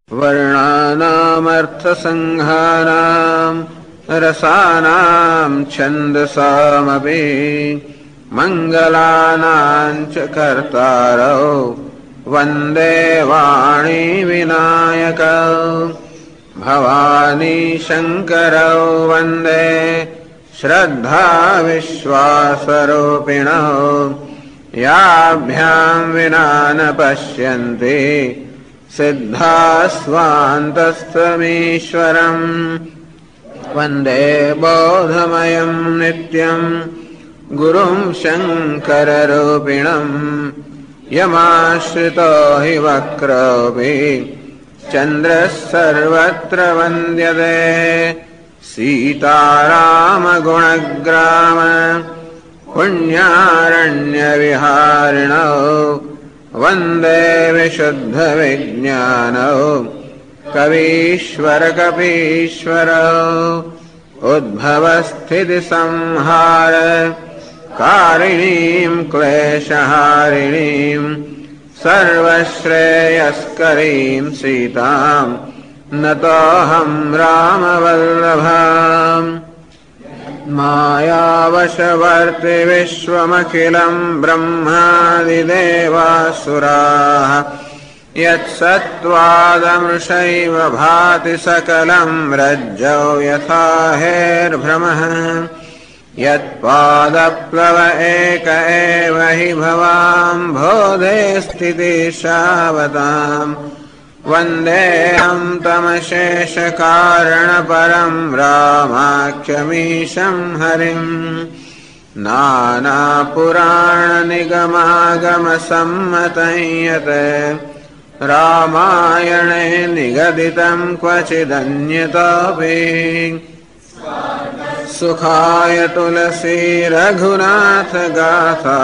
वर्णानामर्थसङ्घानां रसानां छन्दसामपि मङ्गलानां च कर्तारौ वन्दे वाणी विनायकौ भवानी शङ्करौ वन्दे श्रद्धा विश्वासरूपिणौ याभ्यां विना न पश्यन्ति सिद्धास्वान्तस्थमीश्वरम् वन्दे बोधमयं नित्यं गुरुं शङ्कररूपिणम् यमाश्रितो हि वक्रोऽपि चन्द्रः सर्वत्र वन्द्यते सीतारामगुणग्राम पुण्यारण्यविहारिणौ वन्दे विशुद्धविज्ञानौ कवीश्वरकपीश्वरौ उद्भवस्थितिसंहार कारिणीं क्लेशहारिणीं सर्वश्रेयस्करीं सीतां नतोऽहं रामवल्लभाम् मायावशवर्ति विश्वमखिलं ब्रह्मादिदेवासुराः यत्सत्त्वादमृषैव भाति सकलं रज्जौ यथा हेर्भ्रमः यत्पादप्लव एक एव हि भवाम्भोधे स्थितिशावताम् वन्देऽहं तमशेषकारणपरं रामाख्यमीशं हरिम् नानापुराणनिगमागमसम्मतं यत् रामायणे निगदितं क्वचिदन्यतोऽपि सुखाय तुलसी रघुनाथ गाथा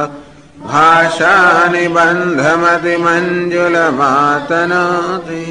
भाषानिबन्धमतिमञ्जुलमातनोति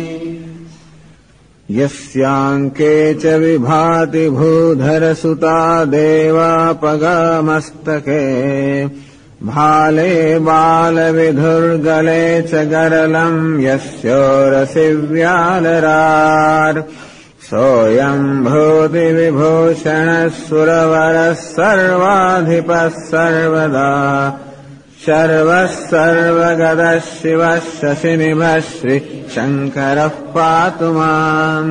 यस्याङ्के च विभाति भूधरसुता देवापगामस्तके भाले बालविधुर्गले च गरलं यस्योरसि व्यालरार् सोऽयं भूतिविभूषणः सुरवरः सर्वाधिपः सर्वदा शर्वः सर्वगतः शिवः शशिनिभः श्रीशङ्करः पातु माम्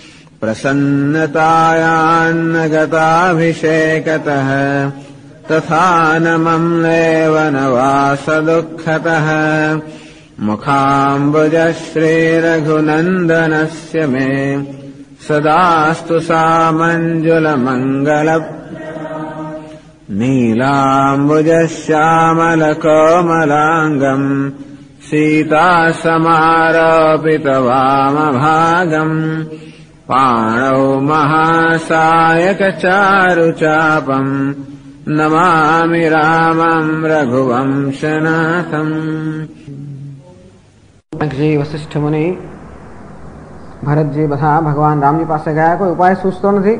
प्रसन्नतायान्नगताभिषेकतः तथा न मम्लेव न वासदुःखतः मुखाम्बुजः श्रीरघुनन्दनस्य मे सदास्तु सामञ्जुलमङ्गल नीलाम्बुजश्यामलकोमलाङ्गम् सीतासमारोपितवामभागम् पाणौ महासायकचारुचापम् नमामि रामम् रघुवंशनाथम्। जी वशिष्ठ मुनि भरत जी બધા ભગવાન રામજી પાસે ગયા, કોઈ ઉપાય સૂચતો નથી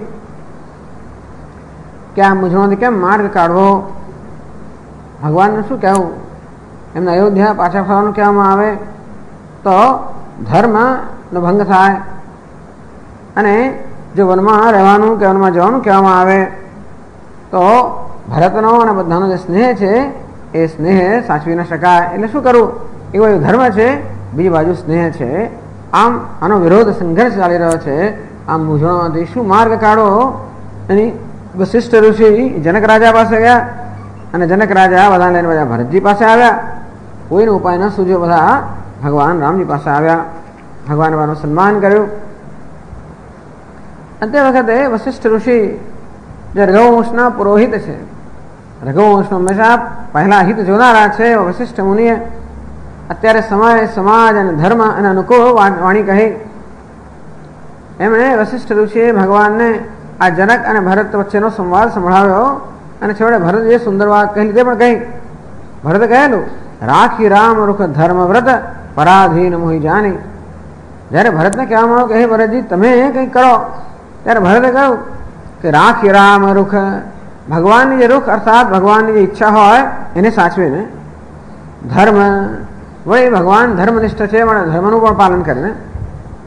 કે આ મૂંઝવણથી કેમ માર્ગ કાઢવો, ભગવાનને શું કહેવું. એમને અયોધ્યા પાછા ફરવાનું કહેવામાં આવે તો ધર્મનો ભંગ થાય, અને જો વનમાં રહેવાનું કે વનમાં જવાનું કહેવામાં આવે તો ભરતનો અને બધાનો જે સ્નેહ છે એ સ્નેહ સાચવી ન શકાય. એટલે શું કરવું, એવો ધર્મ છે, બીજી બાજુ સ્નેહ છે. આમ આનો વિરોધ સંઘર્ષ ચાલી રહ્યો છે. આમ મૂંઝવણમાંથી શું માર્ગ કાઢો. એની વશિષ્ઠ ઋષિ જનક રાજા પાસે ગયા, અને જનક રાજા બધા લઈને બધા ભરતજી પાસે આવ્યા. કોઈનો ઉપાય ન સૂઝ્યો, બધા ભગવાન રામજી પાસે આવ્યા. ભગવાન બાનું સન્માન કર્યું. અને તે વખતે વશિષ્ઠ ઋષિ જે રઘુવંશના પુરોહિત છે, રઘુવંશનો હંમેશા પહેલા હિત જોનારા છે, વશિષ્ઠ મુનિએ અત્યારે સમય સમાજ અને ધર્મ અને અનુકૂળ વાણી કહી. એમણે વશિષ્ઠ ઋષિએ ભગવાનને આ જનક અને ભરત વચ્ચેનો સંવાદ સંભળાવ્યો, અને છેવટે ભરતજીએ સુંદર વાત કહી તે પણ કહી. ભરતે કહેલું, રાખી રામ રૂખ ધર્મ વ્રત પરાધીન મોહી જાની. જ્યારે ભરતને કહેવામાં આવ્યું કે હે ભરતજી તમે કંઈક કરો, ત્યારે ભરતે કહ્યું કે રાખી રામ રૂખ, ભગવાનની જે રૂખ અર્થાત ભગવાનની જે ઈચ્છા હોય એને સાચવીને, ધર્મ વળી ભગવાન ધર્મનિષ્ઠ છે, પણ ધર્મનું પણ પાલન કરીને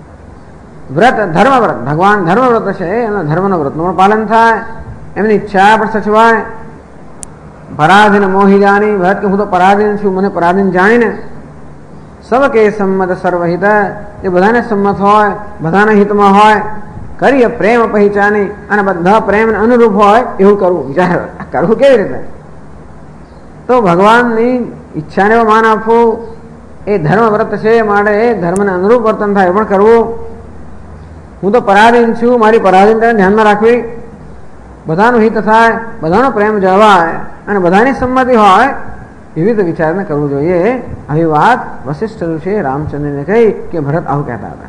વ્રત ધર્મવ્રત, ભગવાન ધર્મવ્રત છે, એના ધર્મનો વ્રતનું પણ પાલન થાય, એમની ઈચ્છા પણ સચવાય. પરાધીન મોહી જાણી, ભરત કે હું તો પરાધીન છું, મને પરાધીન જાણીને સબકે સંમત સર્વહિત, એ બધાને સંમત હોય, બધાના હિતમાં હોય, કરીએ પ્રેમ પહેચાની, અને બધા પ્રેમને અનુરૂપ હોય એવું કરવું. વિચાર કરવું કેવી રીતે? તો ભગવાનની ઈચ્છાને માન આપવું એ ધર્મ વ્રત છે, માટે ધર્મને અનુરૂપ વર્તન થાય એ પણ કરવું. હું તો પરાધીન છું, મારી પરાધીનતાને ધ્યાનમાં રાખવી, બધાનું હિત થાય, બધાનો પ્રેમ જળવાય અને બધાની સંમતિ હોય એવી રીતે વિચારને કરવું જોઈએ. આવી વાત વશિષ્ઠ ઋષિ રામચંદ્રને કહી કે ભરત આવું કહેતા હતા.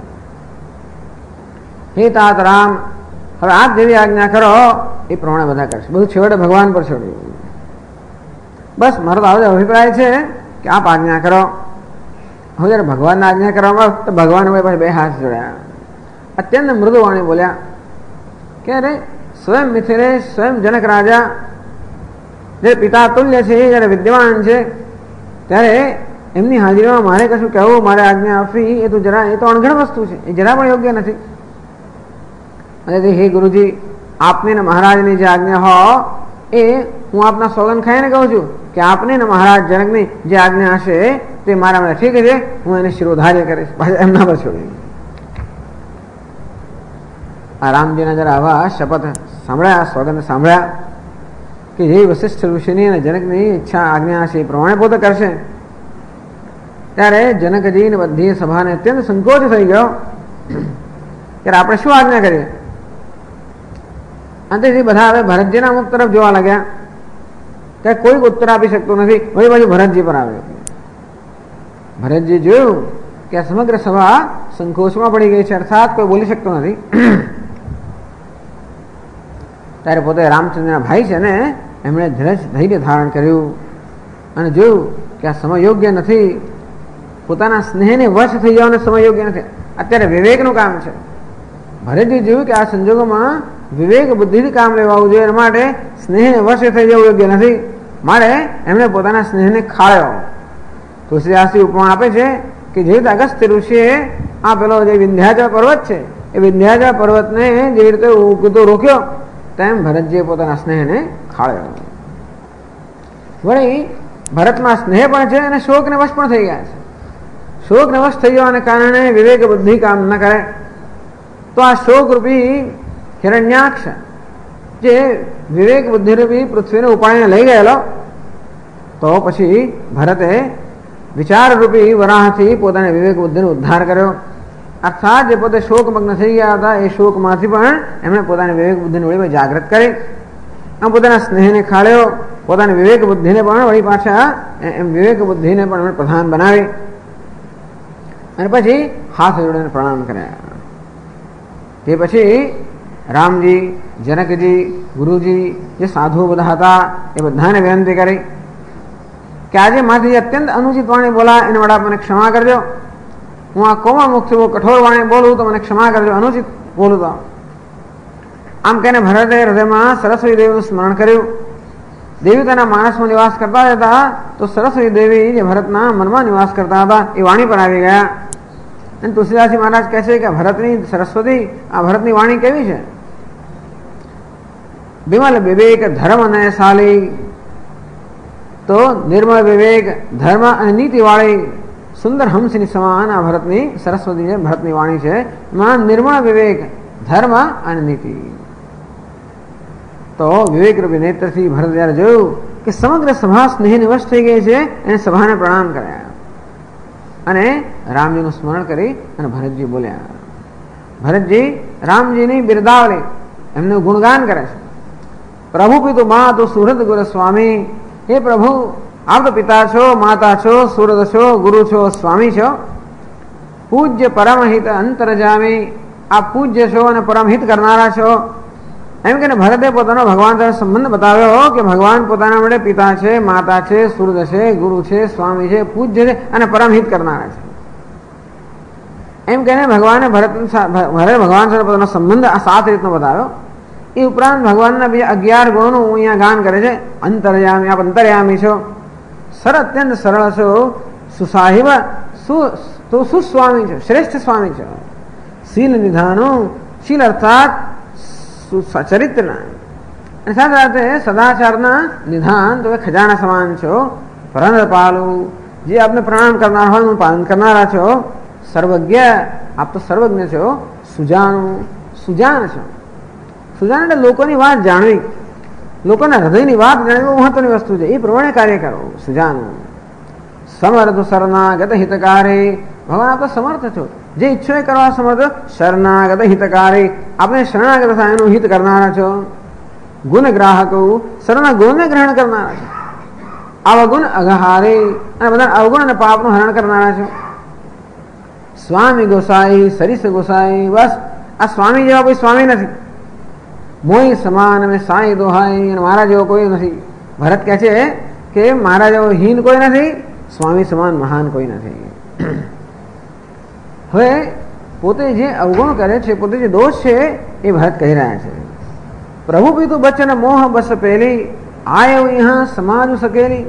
હે તાત રામ, હવે આપ જેવી આજ્ઞા કરો એ પ્રમાણે બધા કરશે. બધું છેવટે ભગવાન પર છોડ્યું. બસ મારો તો આવો અભિપ્રાય છે કે આપ આજ્ઞા કરો. હવે જયારે ભગવાનને આજ્ઞા કરવામાં તો ભગવાન પાસે બે હાથ જોડ્યા, અત્યંત મૃદુ વાણી બોલ્યા કે અરે સ્વયં મિથિલેશ, સ્વયં જનક રાજા જે પિતા તુલ્ય છે, જયારે વિદ્યમાન છે, ત્યારે એમની હાજરીમાં મારે કશું કહેવું, મારે આજ્ઞા આપવી એ તો અણઘડ વસ્તુ છે, એ જરા પણ યોગ્ય નથી. અને હે ગુરુજી, આપની ને મહારાજની જે આજ્ઞા હો એ હું આપના સોગંદ ખાઈને કહું છું કે આપની ને મહારાજ જનકની જે આજ્ઞા હશે તે મારા માટે ઠીક છે, હું એને શિરોધાર્ય કરીશ, એમના પર છોડી. આ રામજીના જરા આવા શપથ સાંભળ્યા, સોગંદ સાંભળ્યા કે જે વશિષ્ઠ ઋષિની અને જનકની ઈચ્છા આજ્ઞા હશે એ પ્રમાણે પોતે કરશે, ત્યારે જનકજી ને બધી સભાને અત્યંત સંકોચ થઈ ગયો. ત્યારે આપણે શું આજ્ઞા કરીએ? અંતેથી બધા હવે ભરતજીના મુખ તરફ જોવા લાગ્યા કે કોઈ ઉત્તર આપી શકતું નથી. વળી બાજુ ભરતજી પર આવ્યો. ભરતજી જોયું કે આ સમગ્ર સભા સંકોચમાં પડી ગઈ છે, અર્થાત કોઈ બોલી શકતો નથી. ત્યારે પોતે રામચંદ્રના ભાઈ છે ને એમણે ધૈર્ય ધારણ કર્યું અને જોયું કે આ સમય યોગ્ય નથી, પોતાના સ્નેહને વશ થઈ જવાનો સમય યોગ્ય નથી, અત્યારે વિવેકનું કામ છે. ભરતજી જોયું કે આ સંજોગોમાં વિવેક બુદ્ધિથી કામ લેવાવું જોઈએ, એના માટે સ્નેહને વશ થઈ જવું યોગ્ય નથી. મારે એમણે પોતાના સ્નેહને ખાળ્યો. તુલસીદાસજી ઉપમા આપે છે કે જે રીતે અગસ્ત્ય ઋષિએ આ પેલો જે વિંધ્યાચલ પર્વત છે એ વિંધ્યાચલ પર્વતને જેવી રીતે ઉગતો રોક્યો, તેમ ભરતજીએ પોતાના સ્નેહને ખાળ્યો. વળી ભરતમાં સ્નેહ પણ છે અને શોકને વશ પણ થઈ ગયા છે. શોકને વશ થઈ જવાને કારણે વિવેક બુદ્ધિ કામ ન કરે. તો આ શોક રૂપી હિરણ્યાક્ષ જે વિવેક બુદ્ધિરૂપી પૃથ્વીને ઉપાડીને લઈ ગયેલો, તો પછી ભરતે વિચારરૂપી વરાહથી પોતાને વિવેક બુદ્ધિનો ઉદ્ધાર કર્યો. અર્થાત જે પોતે શોકમગ્ન થઈ ગયા હતા એ શોકમાંથી પણ એમણે પોતાની વિવેક બુદ્ધિને વળી જાગૃત કરી, આમ પોતાના સ્નેહને ખાળ્યો, પોતાની વિવેક બુદ્ધિને પણ વળી પાછા એમ વિવેક બુદ્ધિને પણ એમણે પ્રધાન બનાવી અને પછી હાથ જોડીને પ્રણામ કર્યા. તે પછી રામજી, જનકજી, ગુરુજી જે સાધુઓ બધા હતા એ બધાને વિનંતી કરી કે આજે માથી અત્યંત અનુચિત વાણી બોલા એને વડા મને ક્ષમા કરજો. હું આ કોમળમુખથી બહુ કઠોર વાણી બોલું તો મને ક્ષમા કરજો, અનુચિત બોલું તો. આમ કહીને ભરતે હૃદયમાં સરસ્વતી દેવીનું સ્મરણ કર્યું. દેવી તેના માનસમાં નિવાસ કરતા હતા, તો સરસ્વતી દેવી જે ભરતના મનમાં નિવાસ કરતા હતા એ વાણી પર આવી ગયા. અને તુલસીદાસજી મહારાજ કહે છે કે ભરતની સરસ્વતી, આ ભરતની વાણી કેવી છે? વિમલ વિવેક ધર્મ અને શાલી, તો નિર્મળ વિવેક, ધર્મ અને નીતિ વાળી સુંદર હંસની સમાન આ ભરતની સરસ્વતી છે, ભરતની વાણી છે. એમાં નિર્મળ વિવેક, ધર્મ અને નીતિ. તો વિવેક રૂપી નેત્રથી ભરત જયારે જોયું કે સમગ્ર સભા સ્નેહની વશ થઈ ગઈ છે, એને સભાને પ્રણામ કર્યા અને રામજીનું સ્મરણ કરી અને ભરતજી બોલ્યા. ભરતજી રામજીની બિરદાવલી, એમનું ગુણગાન કરે છે. પ્રભુ પિતુ મા તો સુહૃદ ગુરુ સ્વામી, હે પ્રભુ આપ તો પિતા છો, માતા છો, સુહૃદ છો, ગુરુ છો, સ્વામી છો. પૂજ્ય પરમહિત અંતરજામી, આપ પૂજ્ય છો અને પરમહિત કરનારા છો. એમ કે ભરતે પોતાનો ભગવાન સાથે સંબંધ બતાવ્યો કે ભગવાન પોતાના માટે પિતા છે, માતા છે, સુહૃદ છે, ગુરુ છે, સ્વામી છે, પૂજ્ય છે અને પરમહિત કરનારા છે. એમ કહીને ભગવાને ભગવાન સાથે પોતાનો સંબંધ આ 7 રીતનો બતાવ્યો. એ ઉપરાંત ભગવાનના બીજા 11 ગુણોનું અહીંયા ગાન કરે છે. અંતર્યામી, આપ અંતર્યામી છો, અત્યંત સરળ છો, સુસાહિબ, સુસ્વામી છો, શ્રેષ્ઠ સ્વામી છો. શીલ નિધાનું, શીલ અર્થાત ચરિત્રના અને સાથે સાથે સદાચારના નિધાન, તમે ખજાના સમાન છો. પ્રાણપાલુ, જે આપને પ્રણામ કરનાર હોય એનું પાલન કરનારા છો. સર્વજ્ઞ, આપ તો સર્વજ્ઞ છો. સુજાનું, સુજાન છો. સુજાન એટલે લોકોની વાત જાણવી, લોકોના હૃદયની વાત જાણવી બહુ મહત્વની વસ્તુ છે. એ પ્રમાણે કાર્ય કરો. સુજાનું. સમર્થ શરણાગત હિતકારી, ભગવાન આપ તો સમર્થ છો, જે ઈચ્છો એ કરવા સમર્થ. શરણાગત હિતકારી, આપણે શરણાગત થાય એનું હિત કરનારા છો. ગુણ ગ્રાહકો, સર્વના ગુણને ગ્રહણ કરનારા છો. અવગુણ અગહારે, અને બધા અવગુણ અને પાપનું હરણ કરનારા છો. સ્વામી ગોસાઈ, સરીસ ગોસાઈ, બસ આ સ્વામી જેવા કોઈ સ્વામી નથી. મોઈ સમાન અને સાઈ દોહાઈ, અને મારા જેવો કોઈ નથી. ભરત કહે છે કે મારા જેવો હીન કોઈ નથી, સ્વામી સમાન મહાન કોઈ નથી. હવે પોતે જે અવગુણ કરે છે, પોતે જે દોષ છે એ ભરત કહી રહ્યા છે. પ્રભુ પીતું બચન મોહ બસ પેલી, આયો યહાં સમાજ સકેલી.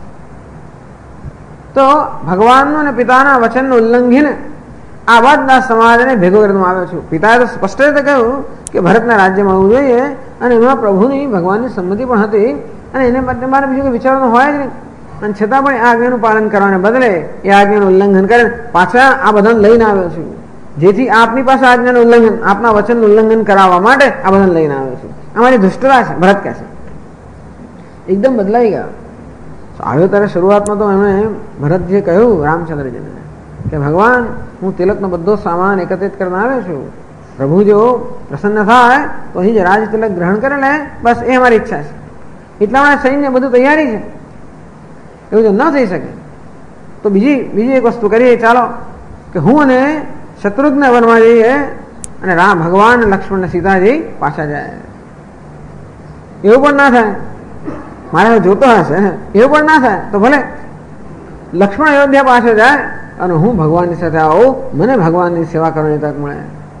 તો ભગવાનનું અને પિતાના વચનનું ઉલ્લંઘન આ બધા સમાજને ભેગો કરવામાં આવ્યો છું. પિતાએ તો સ્પષ્ટ રીતે કહ્યું કે ભરતના રાજ્યમાં આવવું જોઈએ, અને એમાં પ્રભુની ભગવાનની સંમતિ પણ હતી, અને એને માટે મારે બીજું કંઈ વિચારવાનું હોય જ નહીં. અને છતાં પણ આ આજ્ઞાનું પાલન કરવાને બદલે એ આજ્ઞાનું ઉલ્લંઘન કરે, પાછા આ બધાને લઈને આવ્યો છું. જેથી આપની પાસે આજ્ઞાનું ઉલ્લંઘન, આપના વચનનું ઉલ્લંઘન કરાવવા માટે આ બધાને લઈને આવ્યો છું. અમારી ધુષ્ટતા છે. ભરત કહે છે એકદમ બદલાઈ ગયા. આવ્યો ત્યારે શરૂઆતમાં તો એમણે ભરતજીએ કહ્યું રામચંદ્રજીને કે ભગવાન, હું તિલકનો બધો સામાન એકત્રિત કરીને આવ્યો છું. પ્રભુ જો પ્રસન્ન થાય તો અહીં જ રાજ તિલક ગ્રહણ કરે લે, બસ એ અમારી ઈચ્છા છે. એટલા માટે સૈન્ય બધું તૈયારી છે. એવું જો ન થઈ શકે તો બીજી એક વસ્તુ કરીએ. ચાલો કે હું અને શત્રુઘ્ન વનમાં જઈએ, અને રામ ભગવાન લક્ષ્મણ સીતાજી પાછા જાય. એવું પણ ના થાય, મારે જોતો હશે, એવું પણ ના થાય તો ભલે લક્ષ્મણ અયોધ્યા પાછો જાય અને હું ભગવાનની સાથે આવું, મને ભગવાનની સેવા કરવાની તક મળે.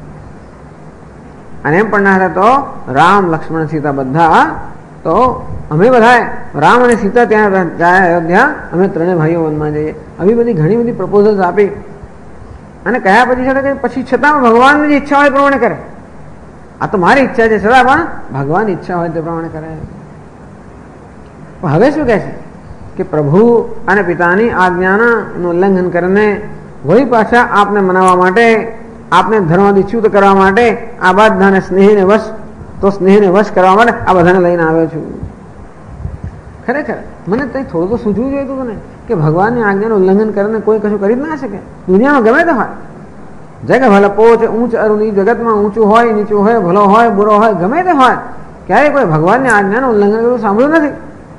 અને એમ પણ ના થાય તો રામ લક્ષ્મણ સીતા બધા, તો અમે બધા રામ અને સીતા ત્યાં જાય અયોધ્યા, અમે ત્રણેય ભાઈઓ વનમાં જઈએ. આવી બધી ઘણી બધી પ્રપોઝલ્સ આપી અને કયા પછી છતાં ભગવાનની જે ઈચ્છા હોય એ પ્રમાણે કરે. આ તો મારી ઈચ્છા છે, છતાં પણ ભગવાનની ઈચ્છા હોય તે પ્રમાણે કરે. હવે શું કહે છે કે પ્રભુ અને પિતાની આજ્ઞાનું ઉલ્લંઘન કરીને વળી પાછા આપને મનાવવા માટે, આપને ધર્મથી ચ્યુત કરવા માટે, આ બધાને સ્નેહને વશ કરવા માટે આ બધાને લઈને આવ્યો છું. ખરેખર મને કંઈ થોડું તો સૂચવું જોઈએ હતું તને કે ભગવાનની આજ્ઞાનું ઉલ્લંઘન કરીને કોઈ કશું કરી જ ના શકે. દુનિયામાં ગમે તે હોય, જગ ભલે પોચ ઊંચ અરુની, જગતમાં ઊંચું હોય નીચું હોય, ભલો હોય બુરો હોય, ગમે તે હોય, ક્યારેય કોઈ ભગવાનની આજ્ઞાનું ઉલ્લંઘન કરવું સાંભળ્યું નથી.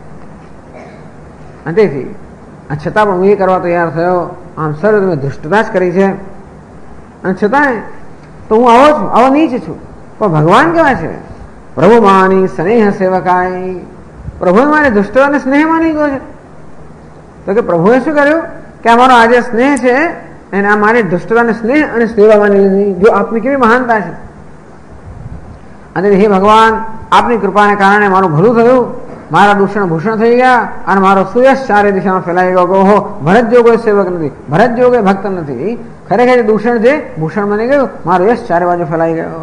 અને તેથી છતાં પણ હું એ કરવા તૈયાર થયો. આમ સર તમે ધૃષ્ટતા જ કરી છે, અને છતાંય તો હું આવો છું, આવો નીચ છું. પણ ભગવાન કેવા છે? પ્રભુ માની સ્નેહ સેવકાય, પ્રભુએ મારે ધૃષ્ટતા અને સ્નેહ માની ગયો છે. તો કે પ્રભુએ શું કર્યું કે અમારો આ જે સ્નેહ છે એને આ મારી ધૃષ્ટતા અને સ્નેહ અને સેવા માની લીધી. જો આપની કેવી મહાનતા છે. અને હે ભગવાન, આપની કૃપાને કારણે મારું ભલું થયું, મારા દૂષણ ભૂષણ થઈ ગયા, અને મારો સુયશ ચારે દિશામાં ફેલાઈ ગયો. ઓહો, ભરત જેવો કોઈ સેવક નથી, ભરત જેવો કોઈ ભક્ત નથી. ખરેખર દૂષણ છે ભૂષણ બની ગયું, મારો યશ ચારે બાજુ ફેલાઈ ગયો.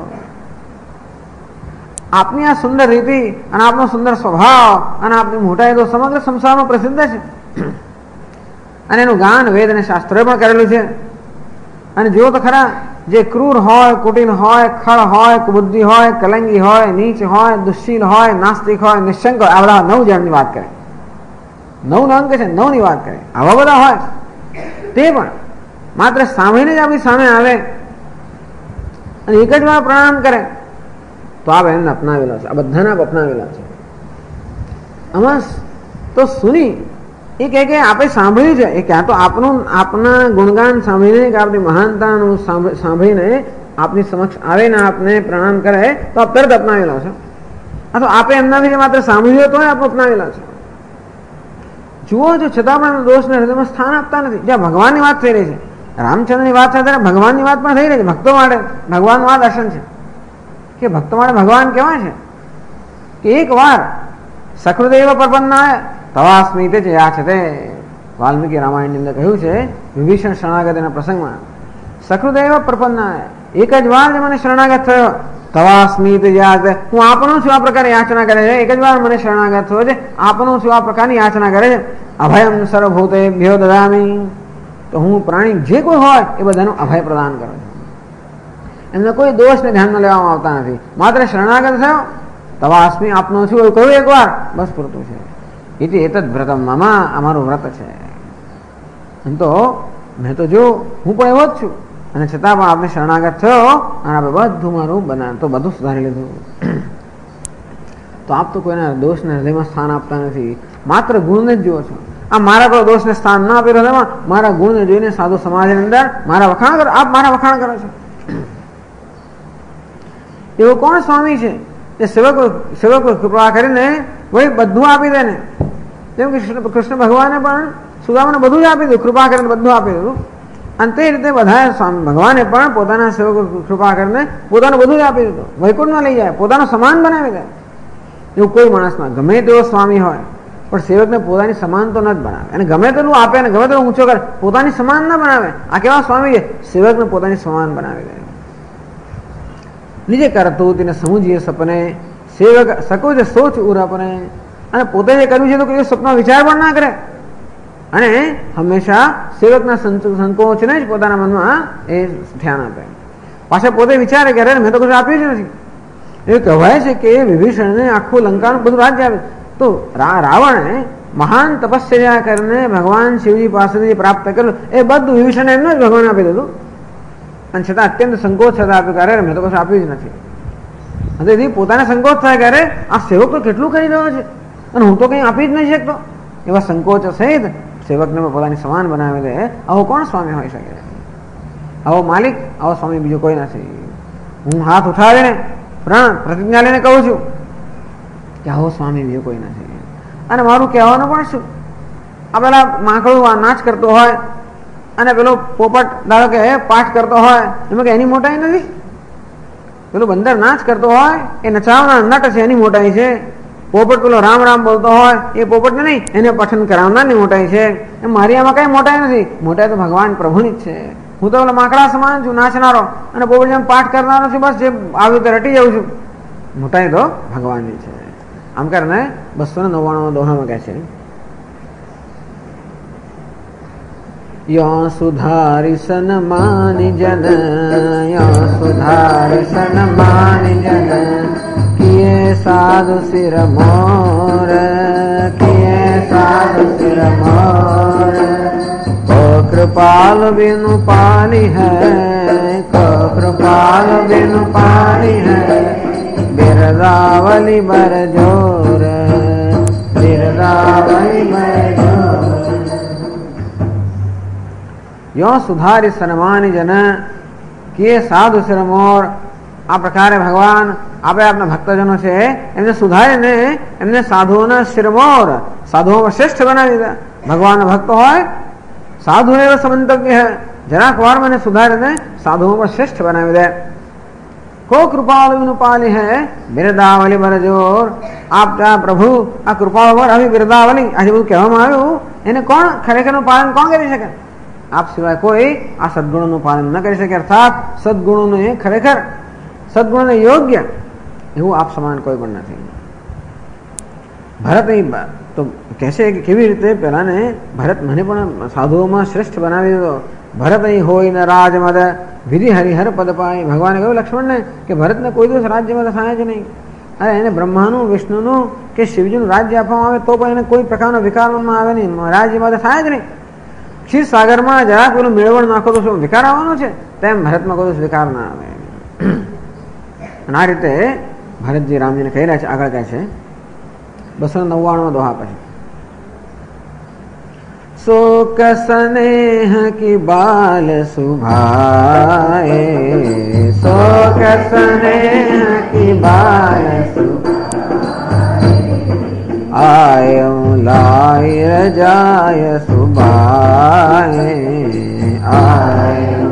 આપની આ સુંદર રીતિ અને આપનો સુંદર સ્વભાવ અને આપની મોટાઈ તો સમગ્ર સંસારમાં પ્રસિદ્ધ છે. અને એનું ગાન વેદ અને શાસ્ત્રોએ પણ કરેલું છે. અને જુઓ તો ખરા, જે ક્રૂર હોય, કુટિલ હોય, ખળ હોય, કુબુદ્ધિ હોય, કલંગી હોય, નીચ હોય, દુશ્શીલ હોય, નાસ્તિક હોય, નિશંક હોય, આ બધા 9 જણની વાત કરે. 9 અંક છે, 9 ની વાત કરે. આવા બધા હોય તે પણ માત્ર સાંભળીને જ આપણી સામે આવે અને એક જ વાર પ્રણામ કરે તો આ એમને અપનાવેલા છે. આ બધાને અપનાવેલા છે. આમાં તો સુની એ કહે કે આપણે સાંભળ્યું છે, એ ક્યાં તો આપના ગુણગાન સાંભળીને કે આપણી મહાનતાનું સાંભળીને આપની સમક્ષ આવે ને આપને પ્રણામ કરે તો આપ તરત અપનાવેલા છે. આ તો આપે એમના વિશે માત્ર સાંભળ્યું તો આપણે અપનાવેલા છે. જુઓ છો છતાં પણ દોષને હૃદયમાં સ્થાન આપતા નથી. જ્યાં ભગવાનની વાત થઈ રહી છે, રામચંદ્રની વાત સાથે ભગવાનની વાત પણ થઈ રહી છે. ભક્તો માટે ભગવાનનું આ દર્શન છે કે ભક્તો માટે ભગવાન કેવા છે કે એક વાર સકૃદેવ પ્રપન્નાય તવાસ્મિતે છે આ છે તે વાલ્મીકી રામાયણની અંદર કહ્યું છે વિભીષણ શરણાગતિના પ્રસંગમાં. સકૃદેવ પ્રપન્નાય, એક જ વાર જ મને શરણાગત થયો, તવાસ્મિત યાદ, હું આપણું છું આ પ્રકારની યાચના કરે છે. એક જ વાર મને શરણાગત થયો છે, આપણું છું આ પ્રકારની યાચના કરે છે. અભયમ સર્વભૂતેભ્યો દદામી, તો હું પ્રાણી જે કોઈ હોય એ બધાનું અભય પ્રદાન કરું છું. એમને કોઈ દોષને ધ્યાનમાં લેવામાં આવતા નથી. માત્ર શરણાગત થયો, તવાસ્મી આપનો છું એવું કહ્યું એકવાર, બસ પૂરતું છે. એટલે એતદ વ્રતમ મમ, અમારું વ્રત છે. એમ તો મેં તો જો હું પણ એવો જ છું, અને છતાં પણ આપણે શરણાગત થયો અને આપણે બધું મારું તો બધું સુધારી લીધું. તો આપ તો કોઈના દોષને હૃદયમાં સ્થાન આપતા નથી, માત્ર ગુણને જ જુઓ છો. આ મારા કોઈ દોષને સ્થાન ના આપી હૃદયમાં, મારા ગુણને જોઈને સાધુ સમાજની અંદર મારા વખાણ કરો, આપ મારા વખાણ કરો છો. એવો કોણ સ્વામી છે જે સેવકો કૃપા કરીને વળી બધું આપી દે ને? જેમ કે કૃષ્ણ ભગવાને પણ સુદામાને બધું જ આપી દીધું, કૃપા કરીને બધું આપી દીધું. અને તે રીતે બધા સ્વામી ભગવાને પણ પોતાના સેવકો કૃપા કરીને પોતાનું બધું જ આપી દીધું, વૈકુંઠમાં લઈ જાય, પોતાનો સમાન બનાવી દે. એવું કોઈ માણસમાં ગમે તેવો સ્વામી હોય પણ સેવકને પોતાની સમાન તો ન જ બનાવે, અને ગમે તેટલું આપે અને ગમે તેટલું ઊંચો કરે, પોતાની સમાન ના બનાવે. આ કેવા સ્વામી છે? સેવકને પોતાની સમાન બનાવી દે. નિજે કરતૂતિને સમુજીએ સપને, સેવક સકુજ સોચ ઉરપને, અને પોતે જે કર્યું છે તો કોઈ સપનો વિચાર પણ ના કરે, અને હંમેશા સેવકના સંકોચને જ પોતાના મનમાં એ ધ્યાન આપે. પાછા પોતે વિચારે કે અરે મેં તો કશું આપ્યું જ નથી. એ કહેવાય છે કે વિભીષણને આખું લંકાનું બધું રાજ્ય આપે. તો રાવણે મહાન તપસ્યા કરીને ભગવાન શિવજી પાસેથી પ્રાપ્ત કરેલું એ બધું વિભીષણને એમને જ ભગવાન આપી દીધું, અને છતાં અત્યંત સંકોચ થતા આપ્યું કે અરે મેં તો કશું આપ્યું જ નથી. તેથી પોતાને સંકોચ થાય કે અરે આ સેવક તો કેટલું કરી રહ્યો છે અને હું તો કંઈ આપી જ નહીં શકતો. એવા સંકોચ સહિત સેવકને પોતાની સમાન બનાવી દે. આવો કોણ સ્વામી હોઈ શકે? આવો માલિક, આવો સ્વામી બીજો કોઈ નથી. હું હાથ ઉઠાવીને પ્રતિજ્ઞા લઈને કહું છું કે આવો સ્વામી બીજો કોઈ નથી. અને મારું કહેવાનું પણ શું, આ પેલા માંકડું નાચ કરતો હોય અને પેલો પોપટ ધારો કે પાઠ કરતો હોય, એમાં કે એની મોટાઈ નથી. પેલો બંદર નાચ કરતો હોય એ નચાવનાર નટ છે, એની મોટાઈ છે. પોપટ પેલો રામ રામ બોલતો હોય એ પોપટ ને નહીં, એને પઠન કરાવનારની મોટાઈ છે. એમ મારી આમાં કઈ મોટાઈ નથી. મોટાઈ તો ભગવાન પ્રભુની જ છે. હું તો પેલા માકડા સમાન છું, નાચનારો, અને પોપટ જેમ પાઠ કરનારો છું, બસ જે આવી રીતે રટી જાઉં છું. મોટાઈ તો ભગવાનની છે. આમ કરીને 299 દોહામાં કહે છે, યો સુધારી સનમાની જન, યો સુધારી સનમાની જન, કિયે સાધુ સિર મોર, કિયે સાધુ સિર મોર, કો કૃપાલ બિनु પાલી હૈ, કો કૃપાલ બિनु પાલી હૈ, બિરદાવલી બર જોર, બિરદાવલી બર જોર. યો સુધારી સન્માની જન, કિયે સાધુ સિર મોર. આ પ્રકારે ભગવાન આપણે આપણા ભક્તજનો છે એમને સુધારીને એમને સાધુઓના શિરમોર, સાધુઓમાં શ્રેષ્ઠ બનાવી દીધા. ભગવાનનો ભક્ત હોય સાધુ એવો સમંતવ્ય હે, જરાક વાર મને સુધારીને સાધુઓમાં શ્રેષ્ઠ બનાવી દે. કો કૃપાળુ પાલી હે, બિરદાવલી બરજોર. આપના પ્રભુ આ કૃપાળુ પર આવી બિરદાવલી આજે બધું કહેવામાં આવ્યું, એને કોણ ખરેખરનું પાલન કોણ કરી શકે? આપ સિવાય કોઈ આ સદગુણોનું પાલન ન કરી શકે. અર્થાત સદગુણોને ખરેખર સદગુણને યોગ્ય એવું આપ સમાન કોઈ પણ નથી. ભરત તો કહેશે કે કેવી રીતે પેલાને ભરત મને પણ સાધુઓમાં શ્રેષ્ઠ બનાવી દીધો. ભરત અહીં હોય ને રાજમદ વિધિ હરિહર પદ પાય. ભગવાને કહ્યું લક્ષ્મણને કે ભરતને કોઈ દિવસ રાજ્યમદ થાય જ નહીં. અરે એને બ્રહ્માનું, વિષ્ણુનું કે શિવજીનું રાજ્ય આપવામાં આવે તો પણ એને કોઈ પ્રકારનો વિકાર મનમાં આવે નહીં, રાજ્યમદ થાય જ નહીં. ક્ષીરસાગરમાં જરાક પેલું મેળવણ નાખો તો શું વિકાર આવવાનો છે? તેમ ભરતમાં કોઈ વિકાર ના આવે. અને આ રીતે ભરતજી રામજીને કહી રહ્યા છે. આગળ કહે છે 299 દોહા પછી, શોક સ્નેહ કી બાલ સુભાએ, શોક સ્નેહ કી બાલ સુભાએ, આયો લાય રજાય સુભાએ, આયો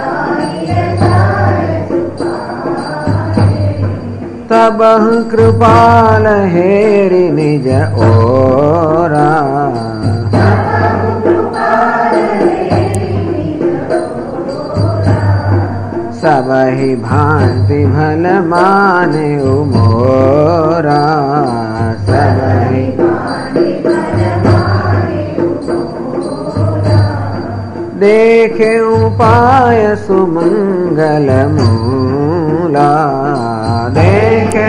તબ કૃપાલ હેરી નિજ ઓરા, सब ही भांति भल माने मोरा, सब ही देखे उपाय सुमंगल मूला, देखे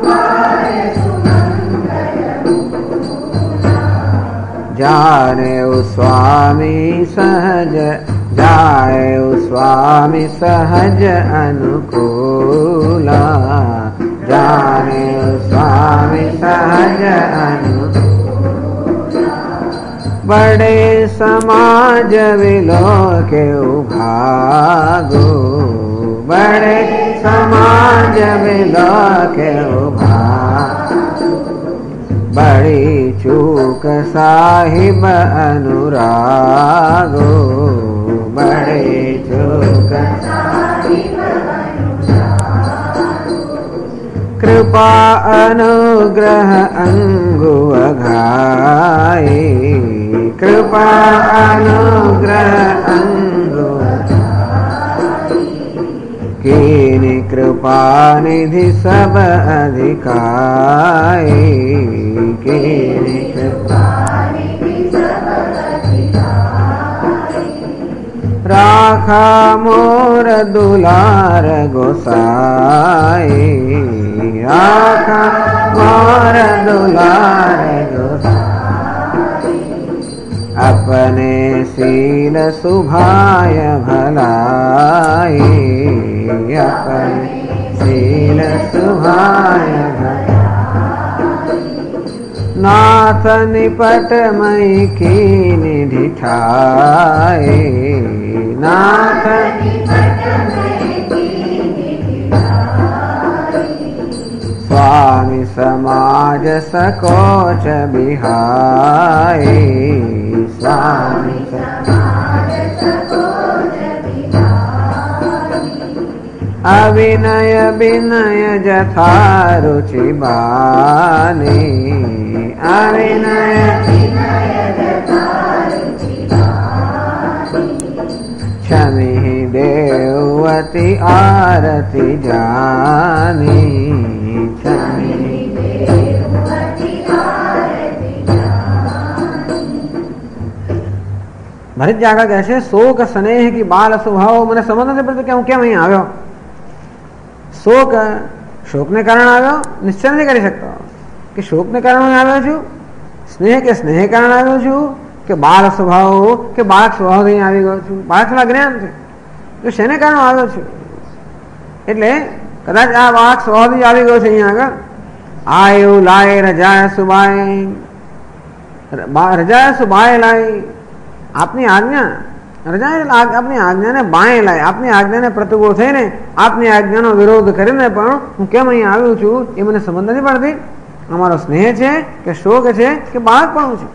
जाने स्वामी सहज, जाए स्वामी सहज अनुकूला, जाने स्वामी सहज अनुकूला। बड़े समाज विलो के उभागो, बड़े समाज विलो के उभागो, बड़ी चूक साहिब अनुरागो, बड़ी चूक साहिब अनुरागो। कृपा अनुग्रह अंगु अघाई, कृपा अनुग्रह अंगु कीनि कृपा निधि सब अधिकाई, कीनि कृपा निधि सब अधिकाई। राखा मोर दुलार गोसाई, राखा मोर दुलार गोसाई। अपने सील सुभाय भलाई, अपने सील सुभाय भलाई। नाथ निपट मई कीनि ढिठाई, नाथ निपट मई कीनि ढिठाई। स्वामी समाज सकोच बिहाई, स्वामी समाज सकोच बिहाई। अविनय विनय जथा रुचि बानी, अविनय विनय जथा रुचि बानी। क्षमि देवती आरती जानी, क्षमि देवती आरती जानी। भरत जागा कैसे शोक स्नेह की बाल स्वभाव मैंने संबंध से प्रति क्या मैं આવ્યો શોક શોકને કારણે આવ્યો નિશ્ચય નથી કરી શકતો કે શોકને કારણે હું આવ્યો છું, સ્નેહ કે સ્નેહ કારણે આવ્યો છું, કે બાળ સ્વભાવ કે બાળક સ્વભાવથી આવી ગયો છું, બાળકના જ્ઞાન છે તો શેને કારણે આવ્યો છું એટલે કદાચ આ બાળક સ્વભાવથી આવી ગયો છે અહીંયા આગળ આયો લાય રજાય સુબાય, રજાય સુબાય લાય આપની આજ્ઞા, રજા આપની આજ્ઞાને બાએ લાય, આપની આજ્ઞાને પ્રતિગો થઈને આપની આજ્ઞાનો વિરોધ કરીને પણ હું કેમ અહીંયા આવ્યો છું એ મને સમજ નથી પડતી. અમારો સ્નેહ છે કે શોક છે કે બાળકપણું છે.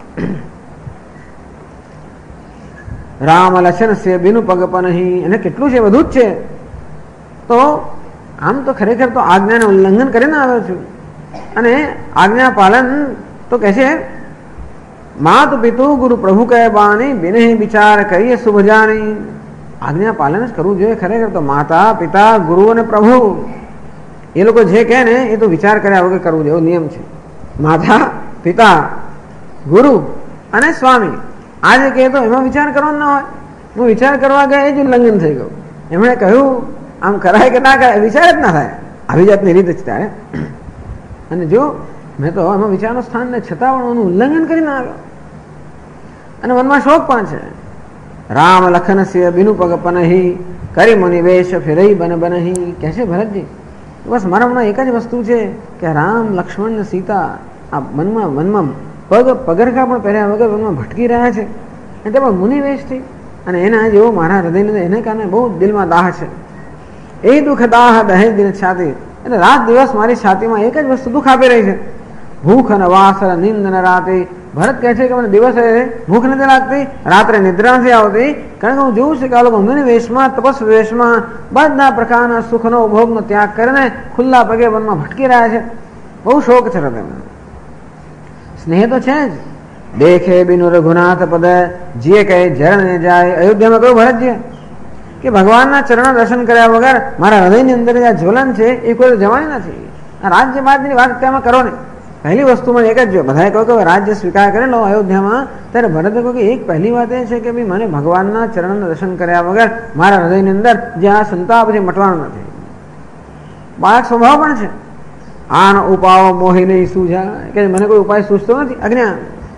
રામ લક્ષણ છે બિનુ પગ નહીં, એને કેટલું છે બધું જ છે. તો આમ તો ખરેખર તો આજ્ઞાને ઉલ્લંઘન કરીને આવ્યો છું અને આજ્ઞા પાલન તો કહે છે માત પિતુ ગુરુ પ્રભુ કહે બાણી બિને વિચાર કરીએ શુભ જાણી. આજ્ઞા પાલન જ કરવું જોઈએ ખરેખર તો. માતા પિતા ગુરુ અને પ્રભુ એ લોકો જે કહે ને એ તો વિચાર કર્યા વગર કરવું જોઈએ, એવો નિયમ છે. માતા પિતા ગુરુ અને સ્વામી આ જે કહે તો એમાં વિચાર કરવાનો ના હોય. હું વિચાર કરવા ગયા એ જ ઉલ્લંઘન થઈ ગયું. એમણે કહ્યું આમ કરાય કે ના કરાય વિચાર જ ના થાય, આવી જાતની રીત જ ત્યારે. અને જો મેં તો એમાં વિચારનું સ્થાન ને છતાં પણ એનું ઉલ્લંઘન કરીને આવ્યો અને મનમાં શોક પણ છે. રામ લખન સિંહ બિનુ પગ પનહી કરી મુનિવેશ ફિરઈ બન બનહી. કહે છે ભરતજી બસ મારા મનમાં એક જ વસ્તુ છે કે રામ લક્ષ્મણ ને સીતા આ મનમાં પગરખા પણ પહેર્યા વગર મનમાં ભટકી રહ્યા છે અને તે પણ મુનિવેશથી. અને એના જેવો મારા હૃદયને એને કારણે બહુ દિલમાં દાહ છે. એ દુઃખ દાહ દહે દિલ છાતી. એટલે રાત દિવસ મારી છાતીમાં એક જ વસ્તુ દુઃખ આપી રહી છે. ભૂખ અને વાસર નિંદ અને રાતે. ભરત કહે છે કે મને દિવસે ભૂખ નથી લાગતી, રાત્રે નિદ્રા નથી આવતી, કારણ કે હું જોઉં છું કે આ લોકો મુનિ વેશમાં તપસ્વી વેશમાં બધા પ્રકારના સુખનો ભોગનો ત્યાગ કરીને ખુલ્લા પગે વનમાં ભટકી રહ્યા છે. બહુ શોક છે હૃદયમાં. સ્નેહ તો છે જ. દેખે બિનુ રઘુનાથ પદ જીએ કહે જરણ જાય. અયોધ્યામાં કહ્યું ભરતજી કે ભગવાનના ચરણ દર્શન કર્યા વગર મારા હૃદયની અંદર જે જ્વલન છે એ કોઈ જવાની નથી. આ રાજ્ય બાદની વાત તેમાં કરો ને, પહેલી વસ્તુમાં એક જ જો બધાએ કહ્યું કે રાજ્ય સ્વીકાર કરેલો અયોધ્યામાં, ત્યારે ભરતે કહ્યું કે એક પહેલી વાત એ છે કે ભાઈ મને ભગવાનના ચરણના દર્શન કર્યા વગર મારા હૃદયની અંદર જે આ સંતાપ છે મટવાનો નથી. બાળક સ્વભાવ પણ છે, આનો ઉપાયો મોહી નહીં સૂઝા, કે મને કોઈ ઉપાય સૂઝતો નથી, અજ્ઞાન.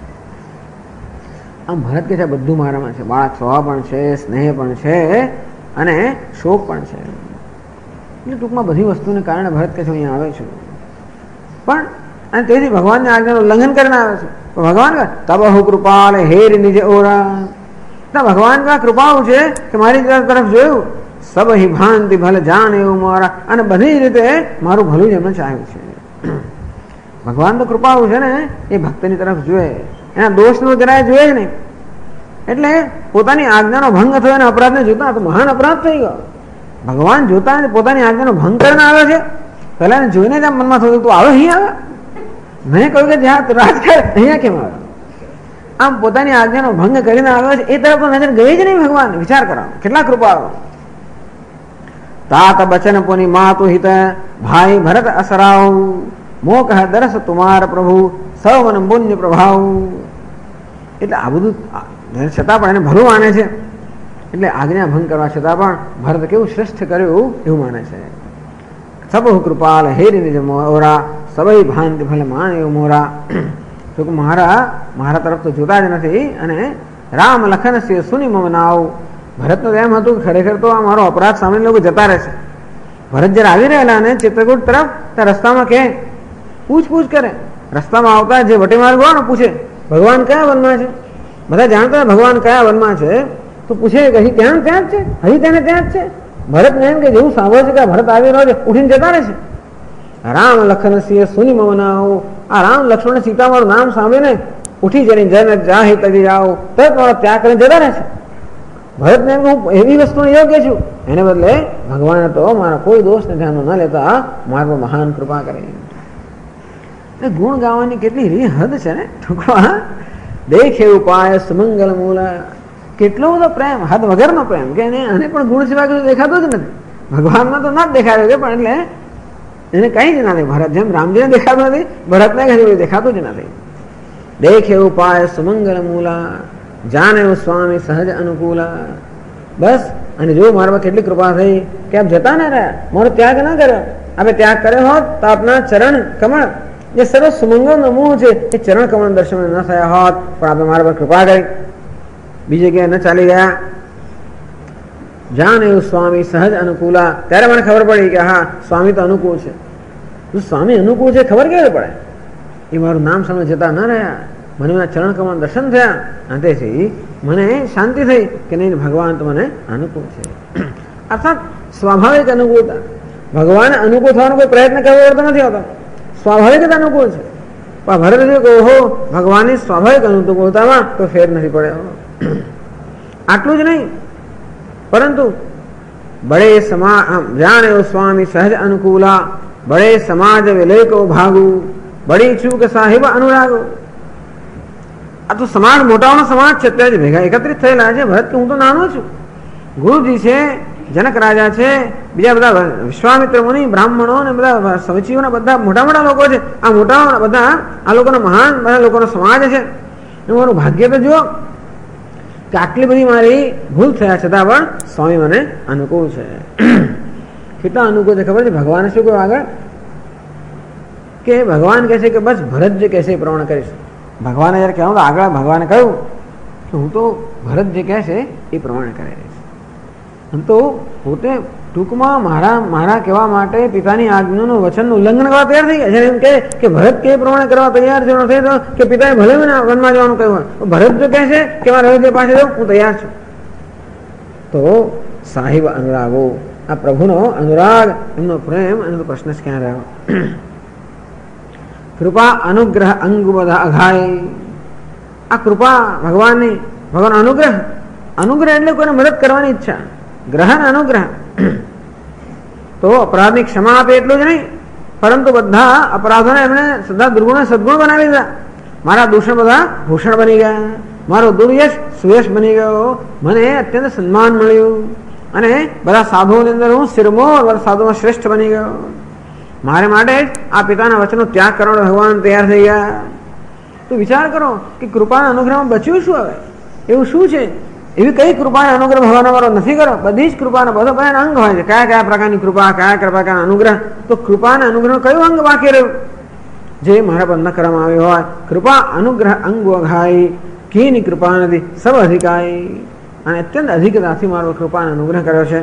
આમ ભરત કે છે બધું મારામાં છે, બાળક સ્વભાવ પણ છે, સ્નેહ પણ છે અને શોક પણ છે. એટલે ટૂંકમાં બધી વસ્તુને કારણે ભરત કે છે અહીંયા આવે છે. પણ અને તેથી ભગવાનની આજ્ઞાનું ઉલ્લંઘન કરીને આવે છે. ભગવાન તબહુ કૃપાલ હેર નિજ ઓરા, ભગવાન કા કૃપાઓ છે કે મારી તરફ જોયું, સબ હિ ભાંતિ ભલે જાણ એવું મારા, અને બધી રીતે મારું ભલું જ એમને ચાહ્યું છે. ભગવાન તો કૃપાઓ છે ને એ ભક્તની તરફ જોયે, એના દોષનો જરાય જોઈએ જ નહીં. એટલે પોતાની આજ્ઞાનો ભંગ થયો અને અપરાધને જોતા તો મહાન અપરાધ થઈ ગયો. ભગવાન જોતા પોતાની આજ્ઞાનો ભંગ કરીને આવે છે, પહેલા એને જોઈને જ આમ મનમાં થતું તું આવે અહીં આવે, મેં કહ્યું કે જ્યાં રાજ કરે અહીંયા કેમ આવે. આમ પોતાની આજ્ઞાનો ભંગ કરીને આવે છે એ તરફ તો નજર ગઈ જ નહીં. ભગવાન વિચાર કરો કેટલા કૃપા. तात बचन पुनि मातु हित भाई भरत असराव मोह कह दरस तुमार प्रभु સૌવન પુણ્ય પ્રભાવ. એટલે આ બધું છતાં પણ એને ભલું માને છે. એટલે આજ્ઞા ભંગ કરવા છતાં પણ ભરત કેવું શ્રેષ્ઠ કર્યું એવું માને છે. સબહુ કૃપાલ હેરી નિજ મોરા સબઈ ભાંતિ ભલે માન એવું મોરા. તો મારા તરફ તો જોતા જ નથી. અને રામ લખન સે સુની મમનાવ. ભરતનું એમ હતું ખરેખર તો આ મારો અપરાધ સામે લોકો જતા રહે છે. ભરત જયારે આવી રહેલા ને ચિત્રકૂટ તરફ ત્યાં રસ્તામાં કે પૂછપૂછ કરે. રસ્તામાં આવતા જે વટી માર્ગ હોય ને પૂછે ભગવાન કયા વનમાં છે. બધા જાણતા ભગવાન કયા વનમાં છે તો પૂછે કે હજી ત્યાં જ છે, હજી તેને ત્યાં જ છે. ભરત ને એમ કે જેવું સાંભળે છે કે ભરત આવી રહ્યો છે ઉઠીને જતા રહે છે. રામ લખન સિંહ સુની મમનાઓ. આ રામ લક્ષ્મણ સીતા મારું નામ સાંભળીને ઉઠી જઈને જન જાહે તજી જાઓ તરત મારો ત્યાગ કરીને જતા રહે છે. ભરતને એમ હું એવી વસ્તુને યોગ્ય છું, એને બદલે ભગવાને તો મારા કોઈ દોષને ધ્યાનમાં ન લેતા મારા પર મહાન કૃપા કરી. ગુણ ગાવાની કેટલી રી હદ છે ને. ટૂંકમાં દેખે ઉપાય સુમંગલ મૂલ. કેટલો બધો પ્રેમ, હદ વગરનો પ્રેમ કે એને પણ ગુણ સિવાય કશું દેખાતો જ નથી. ભગવાનમાં તો ના જ દેખાડ્યો છે પણ એટલે એને કઈ જ નથી. ભરત જેમ રામજીને દેખાતું નથી, ભરતને કઈ દેખાતું જ નથી. દેખે ઉપાય સુમંગલ મૂલા જાને સ્વામી સહજ અનુકૂલા. બસ અને જો મારા પર કેટલી કૃપા થઈ કે આપ જતા ના રહ્યા, મારો ત્યાગ ના કર્યો. આપણે ત્યાગ કર્યો હોત તો આપના ચરણ કમળ જે સર્વ સુમંગલ નમૂહ છે એ ચરણ કમળ દર્શન ન થયા હોત, પણ આપણે મારા પર કૃપા કરી બીજી જગ્યાએ ન ચાલી ગયા. જાન એવું સ્વામી સહજ અનુકૂલા. ત્યારે મને ખબર પડી કે હા સ્વામી તો અનુકૂળ છે. સ્વામી અનુકૂળ છે ખબર કેવી પડે? એ મારું નામ સામે જતા ન રહ્યા, મને એના ચરણ કમળ દર્શન થયા અને તેથી મને શાંતિ થઈ કે નહીં ભગવાન તો મને અનુકૂળ છે. અર્થાત સ્વાભાવિક અનુકૂળતા. ભગવાન અનુકૂળ થવાનો કોઈ પ્રયત્ન કરવો પડતો નથી હોતો, સ્વાભાવિક જ અનુકૂળ છે. પણ ભરત કહો ભગવાનની સ્વાભાવિક અનુકૂળતામાં કોઈ ફેર નથી પડ્યો. આટલું જ નહીં પરંતુ બળે જાણે સ્વામી સહજ અનુકૂલા બળે સમાજ વિલેકો ભાગુ બળી છું કે સાહેબ અનુરાગો. આ તો સમાજ મોટાનો સમાજ છે, અત્યારે ભેગા એકત્રિત થયેલા છે. ભરત કે હું તો નાનો છું, ગુરુજી છે, જનક રાજા છે, બીજા બધા વિશ્વામિત્ર મુનિ બ્રાહ્મણો ને બધા સવચીઓના બધા મોટા મોટા લોકો છે. આ મોટા બધા આ લોકોનો મહાન બધા લોકોનો સમાજ છે. મારું ભાગ્ય તો જુઓ કે આટલી બધી મારી ભૂલ થયા છતાં પણ સ્વામી મને અનુકૂળ છે. કેટલા અનુકૂળ છે ખબર છે? ભગવાને શું કહ્યું આગળ કે ભગવાન કહે છે કે બસ ભરત જે કહેશે એ પ્રમાણે કરીશ. ભગવાને જયારે કહેવું તો આગળ ભગવાને કહ્યું કે હું તો ભરત જે કહેશે એ પ્રમાણે કરી રહીશ. આમ તો પોતે ટૂંકમાં મારા કહેવા માટે પિતાની આજ્ઞાનું વચનનું ઉલ્લંઘન કરવા તૈયાર થઈ ગયા. જ્યારે એમ કહે કે ભરત કે પ્રમાણે કરવા તૈયાર છે નથી તો કે પિતાએ ભલે મને વનમાં જવાનું કહ્યું, ભરત જો કહેશે કે મારા હૃદય પાસે જવું હું તૈયાર છું. તો સાહિબ અનુરાગો, આ પ્રભુનો અનુરાગ, એમનો પ્રેમ, એનો પ્રશ્ન જ ક્યાં રહ્યો? કૃપા અનુગ્રહ અંગ બધા અઘાય. આ કૃપા ભગવાનની, ભગવાન અનુગ્રહ એટલે કોઈને મદદ કરવાની ઈચ્છા, ગ્રહ અનુગ્રહ. તો અપરાધની ક્ષમા આપે એટલું જ નહીં પરંતુ બધા અપરાધોને એમણે સદા દુર્ગુણ સદગુણ બનાવી દીધા. મારા દૂષણ બધા ભૂષણ બની ગયા, મારો દુર્યશ સુયશ બની ગયો, મને અત્યંત સન્માન મળ્યું. અને બધા સાધુઓની અંદર હું શિરમોર, બધા સાધુમાં શ્રેષ્ઠ બની ગયો. મારે માટે જ આ પિતાના વચનો ત્યાગ કરવાનો ભગવાન તૈયાર થઈ ગયા. તો વિચાર કરો કે કૃપાના અનુગ્રહમાં બચ્યું શું? હવે એવું શું છે? એવી કઈ કૃપાના અનુગ્રહ ભગવાન અમારો નથી કરો? બધી જ કૃપાના બધો બધા અંગ હોય છે. કયા કયા પ્રકારની કૃપા, કયા પ્રકારના અનુગ્રહ? તો કૃપાના અનુગ્રહ કયું અંગ બાકી રહ્યું જે મારા પર ન કરવામાં આવ્યો હોય? કૃપા અનુગ્રહ અંગ વઘાઈ કીની કૃપા નથી સબ અધિકાઈ. અને અત્યંત અધિકતાથી મારો કૃપાનો અનુગ્રહ કર્યો છે.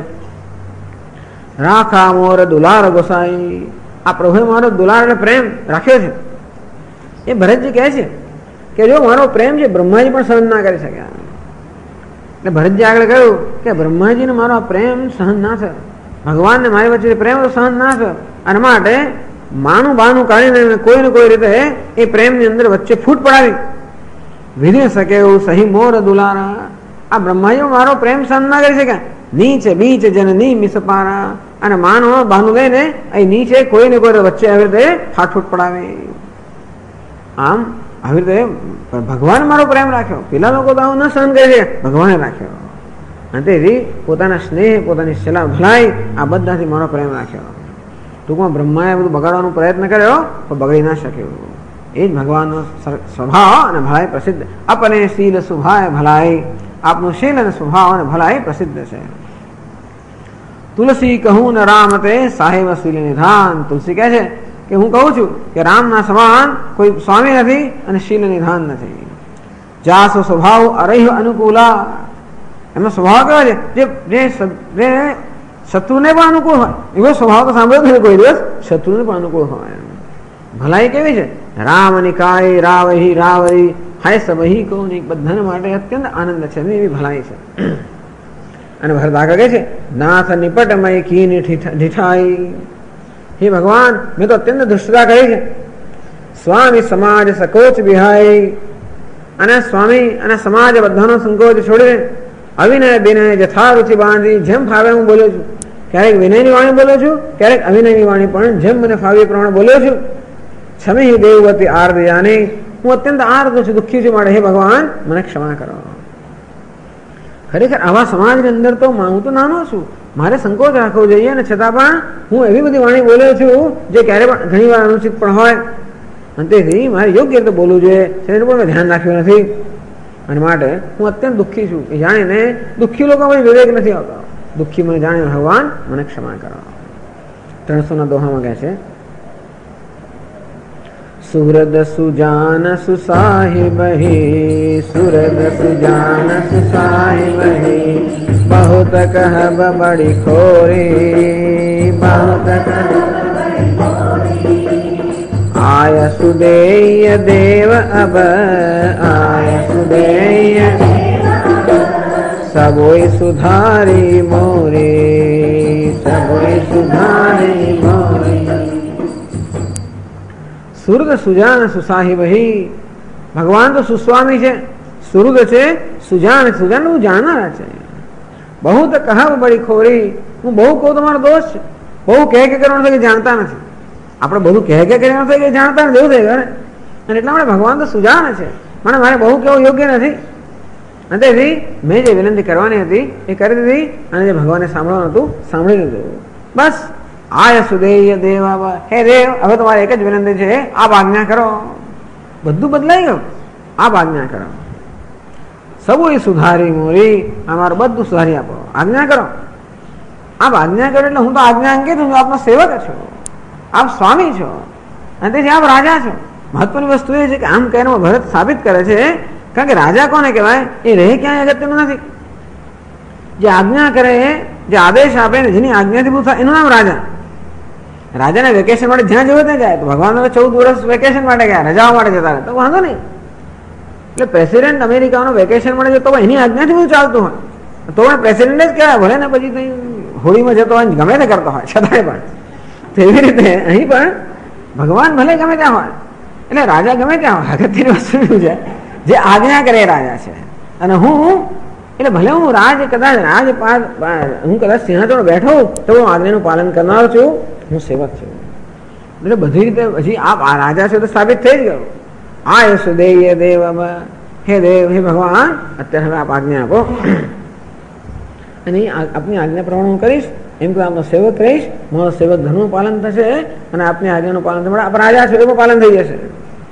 રાખા મોર દુલાર ગોસાઈ. આ પ્રભુએ મારો દુલાર એટલે પ્રેમ રાખ્યો છે. એ ભરતજી કહે છે કે જો મારો પ્રેમ છે બ્રહ્માજી પણ સહન ના કરી શક્યા. એટલે ભરતજી આગળ કહ્યું કે બ્રહ્માજીને મારો પ્રેમ સહન ના થયો, ભગવાનને મારી વચ્ચે પ્રેમ તો સહન ના થયો, અને માટે માનું બાનું કાઢીને કોઈ ને કોઈ રીતે એ પ્રેમની અંદર વચ્ચે ફૂટ પડાવી. વિધિ શકે એવું સહી મોર દુલારા. આ બ્રહ્માજી મારો પ્રેમ સહન ના કરી શક્યા. નીચે બીચ જનની મિસપારા. અને માનો બાનું લઈને અહીં નીચે કોઈ ને કોઈ વચ્ચે આવી રીતે ફાટફૂટ પડાવે. આમ આવી રીતે ભગવાન મારો પ્રેમ રાખ્યો. પેલા લોકો તો આવું ન સહન કરી શકે, ભગવાને રાખ્યો. અને તેથી પોતાના સ્નેહ, પોતાની સલાહ ભલાઈ આ બધાથી મારો પ્રેમ રાખ્યો. ટૂંકમાં બ્રહ્માએ બધું બગાડવાનો પ્રયત્ન કર્યો પણ બગડી ના શક્યો. એ જ ભગવાનનો સ્વભાવ અને ભલાઈ પ્રસિદ્ધ. અપને શીલ સ્વભાવ ભલાઈ. આપનું શીલ અને સ્વભાવ અને ભલાઈ પ્રસિદ્ધ છે. તુલસી કહું ને રામ તે સાહેબ શીલ નિધાન. તુલસી કહે છે કે હું કહું છું કે રામના સમાન કોઈ સ્વામી નથી અને શીલ નિધાન નથી. જાસો સ્વભાવ અરહ્ય અનુકૂલા. એમનો સ્વભાવ કેવો છે? જે શત્રુને પણ અનુકૂળ હોય એવો સ્વભાવ તો સાંભળ્યો નથી કોઈ દિવસ. શત્રુને પણ અનુકૂળ હોય. ભલાઈ કેવી છે? રામ નિકાય રાવહી રાવહી હાય સબહી કૌનિક. બધાને માટે અત્યંત આનંદ છે એવી ભલાઈ છે. અને ભરત આગળ કહે છે નાથ નિપટમય કીની ઢીઠાઈ. હે ભગવાન, મેં તો અત્યંત દુષ્ટતા કરી છે. સ્વામી સમાજ સકોચ વિહાય. અને સ્વામી અને સમાજ બધાનો સંકોચ છોડીને અવિનય બિનય જથારુચિ બાંધી જેમ ફાવે હું બોલ્યો છું. ક્યારેક વિનયની વાણી બોલ્યો છું, ક્યારેક અવિનયની વાણી પણ જેમ મને ફાવે એ પ્રમાણે બોલ્યો છું. છમી દેવવતી આર્દ જાને. હું અત્યંત આર્દ છું, દુઃખી છું. માટે હે ભગવાન મને ક્ષમા કરો. ખરેખર આવા સમાજની અંદર તો હું તો નાનો છું, મારે સંકોચ રાખવો જોઈએ. અને છતાં પણ હું એવી બધી વાણી બોલ્યો છું જે ક્યારે પણ ઘણી વાર અનુચિત પણ હોય. અને તેથી મારે યોગ્ય રીતે બોલવું જોઈએ, તેનું પણ મેં ધ્યાન રાખ્યું નથી. અને માટે હું અત્યંત દુઃખી છું. એ જાણીને દુઃખી લોકો મને વિવેક નથી આવતો. દુઃખી મને જાણીને ભગવાન મને ક્ષમા કરો. 300 દોહામાં કહે છે સુરદ સુજાન સુસાહિબહી. સુરદ સુજાન સુસાહિબહી. बहुत कहब बड़ी खोरी. बहुत आय सुदेय देव अब. आय सुदेय सबोई सुधारी मोरी. सबोई सुधारी मोरी. સુરદ સુજાન સુસાહિબહી. ભગવાન તો સુસ્વામી છે, સુરદ છે, સુજાન. સુજાન હું જાણનારા છે. બહુ તો કહબ બડી ખોરી. હું બહુ કહું તમારો દોષ છે. બહુ કહે કે કરવાનું કે જાણતા નથી. આપણે બધું કહે કે કરવાનું કે જાણતા નથી એવું થઈ ગયું. અને એટલા માટે ભગવાન તો સુજાન છે. મને મારે બહુ કહેવું યોગ્ય નથી. અને તેથી મેં જે વિનંતી કરવાની હતી એ કરી દીધી. અને જે ભગવાને સાંભળવાનું હતું સાંભળી લીધું. બસ આય સુદેય દેવ. હે દેવ, હવે તમારે એક જ વિનંતી છે, આપ આજ્ઞા કરો. બધું બદલાઈ ગયું. આપ આજ્ઞા કરો. સબોય સુધારી મોરી. અમારું બધું સુધારી આપો. આજ્ઞા કરો. આપ આજ્ઞા કરો એટલે હું તો આજ્ઞા અંગે છું. આપનો સેવક છો, આપ સ્વામી છો, અને તેથી આપ રાજા છો. મહત્વની વસ્તુ એ છે કે આમ કહીને ભરત સાબિત કરે છે કારણ કે રાજા કોને કહેવાય? એ રહે ક્યાંય અગત્યનું નથી. જે આજ્ઞા કરે, જે આદેશ આપે ને જેની આજ્ઞાથી પૂરું થાય એનું નામ રાજા. રાજાને વેકેશન માટે જ્યાં જવું ત્યાં જાય. તો ભગવાન 14 વર્ષ વેકેશન માટે ગયા, રજાઓ માટે જતા રહે તો વાંધો નહીં. એટલે પ્રેસિડેન્ટ અમેરિકાનો વેકેશન માટે જતો હોય એની આજ્ઞાથી બધું ચાલતું હોય તો પણ પ્રેસિડેન્ટ જ કહેવાય. ભલે ને પછી હોળીમાં જતો હોય ગમે તે કરતો હોય છતાંય પણ તેવી રીતે અહીં પણ ભગવાન ભલે ગમે ત્યાં હોય એટલે રાજા ગમે ત્યાં હોય. અગત્યની વસ્તુ શું છે? જે આજ્ઞા કરે એ રાજા છે. અને હું એટલે ભલે હું હું કદાચ સિંહાસન બેઠો તો હું આજ્ઞાનું પાલન કરનાર છું, હું સેવક છું. એટલે બધી રીતે હજી આપ આ રાજા છે તો સાબિત થઈ જ ગયું. આય સુદેય દેવ. હે દેવ, હે ભગવાન, અત્યારે હવે આપ આજ્ઞા આપો. અને આપની આજ્ઞા પ્રમાણે હું કરીશ, એમ કે આપનો સેવક રહીશ, મારો સેવક ધર્મનું પાલન થશે અને આપની આજ્ઞાનું પાલન થશે, આપણે રાજા છે એનું પાલન થઈ જશે.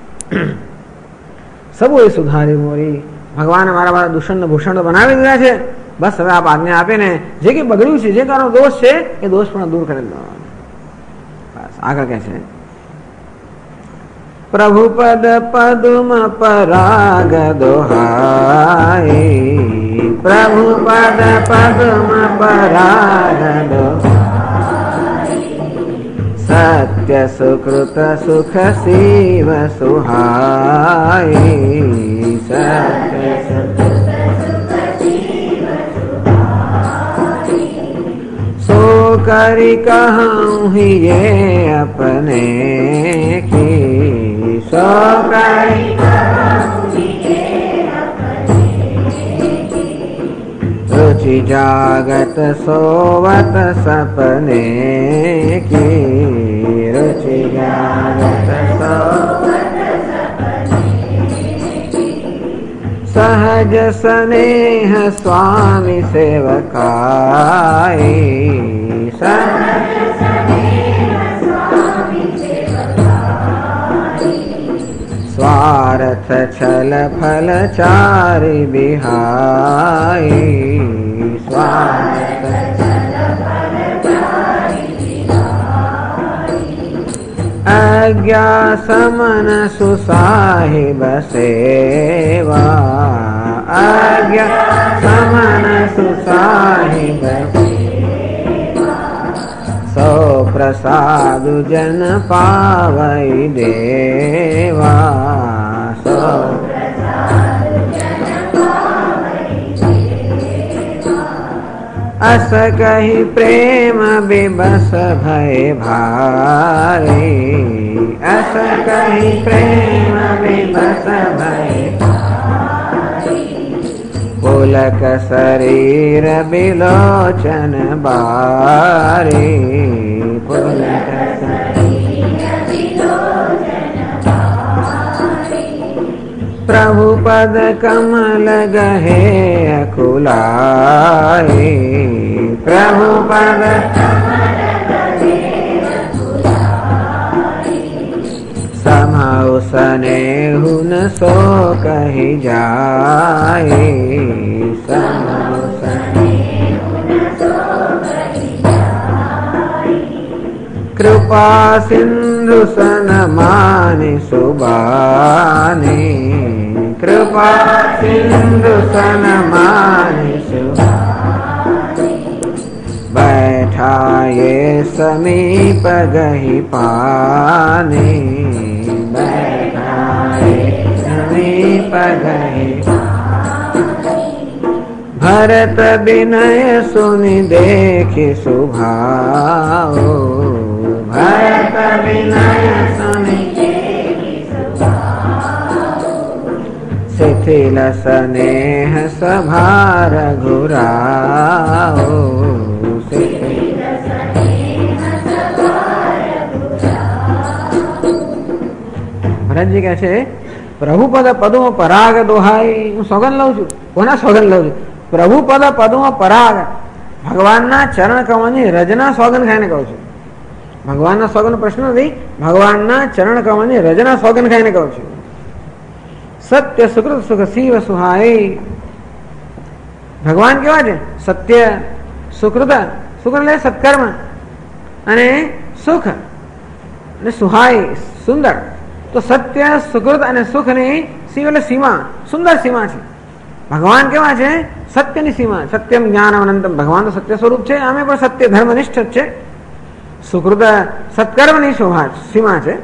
સબુ એ સુધારી મોરી, ભગવાને મારા દૂષણ ભૂષણ તો બનાવી દીધા છે, બસ હવે આપ આજ્ઞા આપીને જે કંઈ બગડ્યું છે, જે તારો દોષ છે એ દોષ પણ દૂર કરી દો. બસ આગળ કહે છે, પ્રભુપદ પદુમ પરાગ દોહાઈ, પ્રભુપદ પદુમ પરાગ દોહાઈ, સત્ય સુકૃત સુખ શિવ સુહાઈ, સત્ય सो करी कहूँ ही ये अपने की, सो करी कहूँ ही ये अपने की, रुचि जागत सोवत सपने की, रुचि जागत सोवत सपने की, सहज स्नेह स्वामी सेवकाई, सहज स्नेह स्वामी सेवकाई, स्वार्थ छल फल चारि बिहाई, स्वार्थ छल फल चारि बिहाई, आज्ञा समन सुसाहिब सेवा, आज्ञा समन सुसाहिब सेवा, सो प्रसाद जन पावई देवा, सो प्रसाद जन पावई देवा, अस कही प्रेम बिबस भय भारी, अस कही प्रेम बिबस भय भारी, पुलक शरीर बिलोचन बारी, पुलक शरीर बिलोचन बारी, प्रभु पद कमल गहे अकुलाई, प्रभु पद कमल गहे अकुलाई, समाउ स्नेहु न सो कही जाए, समाउ स्नेहु न सो कही जाए, कृपा सिंधु सन मानि सुबानी, कृपा सिंधु सन मानि सुबानी, बैठा ये समीप गही पानी, बैठा ये समीप गही पानी, भरत विनय सुनि देखि सुभाओ, भरत विनय सुनि देखि सुभाओ, शिथिल स्नेह सभा रघुराओ, शिथिल स्नेह सभा रघुराओ. ભરતજી કહે છે પ્રભુપદ પદો પરાગ દોહાઈ, હું સોગંદ લઉં છું. કોના સોગંદ લઉં છું? પ્રભુપદ પદો પરાગ, ભગવાનના ચરણ કમળની રજના સોગંદ ખાઈને કહું છું. ભગવાનના સોગંદ પ્રશ્ન નથી, ભગવાનના ચરણ કમળની રજના સોગંદ ખાઈને કહું છું. સત્ય સુકૃત સુખ શિવ સુહાય, ભગવાન કેવા છે? સત્ય સુકૃત, સુકૃત એટલે સત્કર્મ, અને સુખ અને સુહાય સુંદર. તો સત્ય સુકૃત અને સુખની શિવ એટલે સીમા, સુંદર સીમા છે. ભગવાન કેવા છે? સત્યની સીમા, સત્યમ જ્ઞાન અનંતમ. ભગવાન તો સત્ય સ્વરૂપ છે, અમે પણ સત્ય ધર્મનિષ્ઠ જ છે. સુકૃત સત્કર્મની શોભા સીમા છે,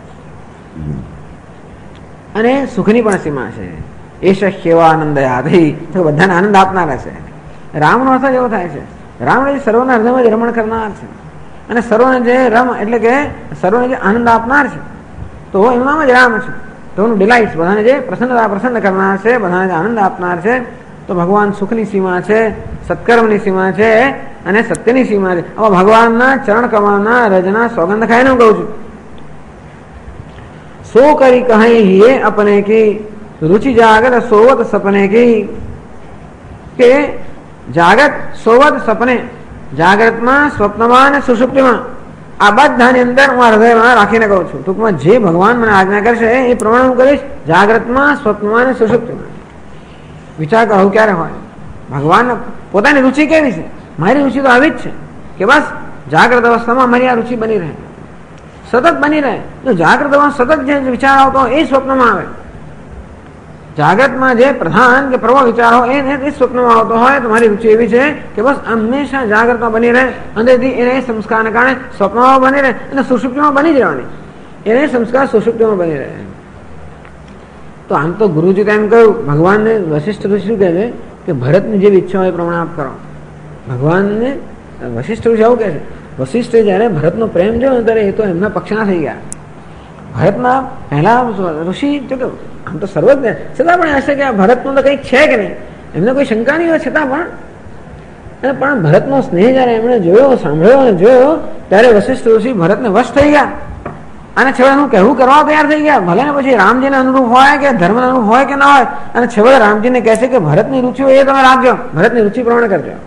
અને સુખની પણ સીમા છે. એશ કેવા આનંદ યાદી, તો બધાને આનંદ આપનારા છે. રામનો અર્થ જ એવો થાય છે, રામ એટલે સર્વના હૃદયમાં જ રમણ કરનાર છે, અને સર્વને જે રમ એટલે કે સર્વને જે આનંદ આપનાર છે, તો એનું નામ જ રામ છે. તો એનું ડિલાઇટ્સ, બધાને જે પ્રસન્ન કરનાર છે, બધાને જે આનંદ આપનાર છે. તો ભગવાન સુખની સીમા છે, સત્કર્મની સીમા છે, અને સત્યની સીમા છે. હવે ભગવાનના ચરણ કમળના રજના સોગંદ ખાઈને હું કહું છું. सो करी कहीं हिये अपने की, रुचि जागर सोवत सपने की, કે જાગૃત સોવત સપને, જાગ્રતમાં, સ્વપ્નમાં અને સુષુપ્તિમાં આ બધાની અંદર હું હૃદયમાં રાખીને કહું છું. ટૂંકમાં જે ભગવાન મને આજ્ઞા કરશે એ પ્રમાણે હું કરીશ. જાગ્રતમાં, સ્વપ્નમાં અને સુષુપ્તિમાં. વિચાર કરો ક્યારે હોય? ભગવાન પોતાની રુચિ કેવી છે? મારી રુચિ તો આવી જ છે કે બસ જાગ્રત અવસ્થામાં મારી આ રુચિ બની રહે, સતત બની રહે. જો જાગ્રત અવસ્થા સતત જે વિચાર આવતો એ સ્વપ્નમાં આવે. જાગ્રતમાં જે પ્રધાન કે પ્રભો વિચાર હોય એ સ્વપ્નમાં આવતો હોય તો મારી રુચિ એવી છે કે બસ હંમેશા જાગ્રતમાં બની રહે. અંદરથી એને સંસ્કારને કારણે સ્વપ્નમાં બની રહે અને સુષુપ્તિમાં બની જ રહેવાની. એને સંસ્કાર સુષુપ્તિમાં બની રહે. તો આમ તો ગુરુજી એમ કહ્યું, ભગવાનને વશિષ્ઠ ઋષિ શું કહે છે કે ભરતની જે ઈચ્છા હોય એ પ્રમાણે આપ કરો. ભગવાનને વશિષ્ઠ ઋષિ આવું કહે છે. વશિષ્ઠે જયારે ભરતનો પ્રેમ જોયો ત્યારે એ તો એમના પક્ષના થઈ ગયા. ભરતના પહેલા ઋષિ જો કે આમ તો સર્વજ્ઞ છતાં પણ હશે કે આ ભરતનું તો કંઈક છે કે નહીં, એમને કોઈ શંકા નહીં હોય છતાં પણ ભરતનો સ્નેહ જયારે એમણે જોયો, સાંભળ્યો અને જોયો ત્યારે વશિષ્ઠ ઋષિ ભરતને વશ થઈ ગયા અને છેવટે કહેવું કરવા તૈયાર થઈ ગયા. ભલે ને પછી રામજીને અનુરૂપ હોય કે ધર્મ અનુરૂપ હોય કે ના હોય, અને છેવટે રામજીને કહે છે કે ભરતની રુચિ હોય એ તમે રાખજો, ભરતની રુચિ પ્રમાણે કરજો.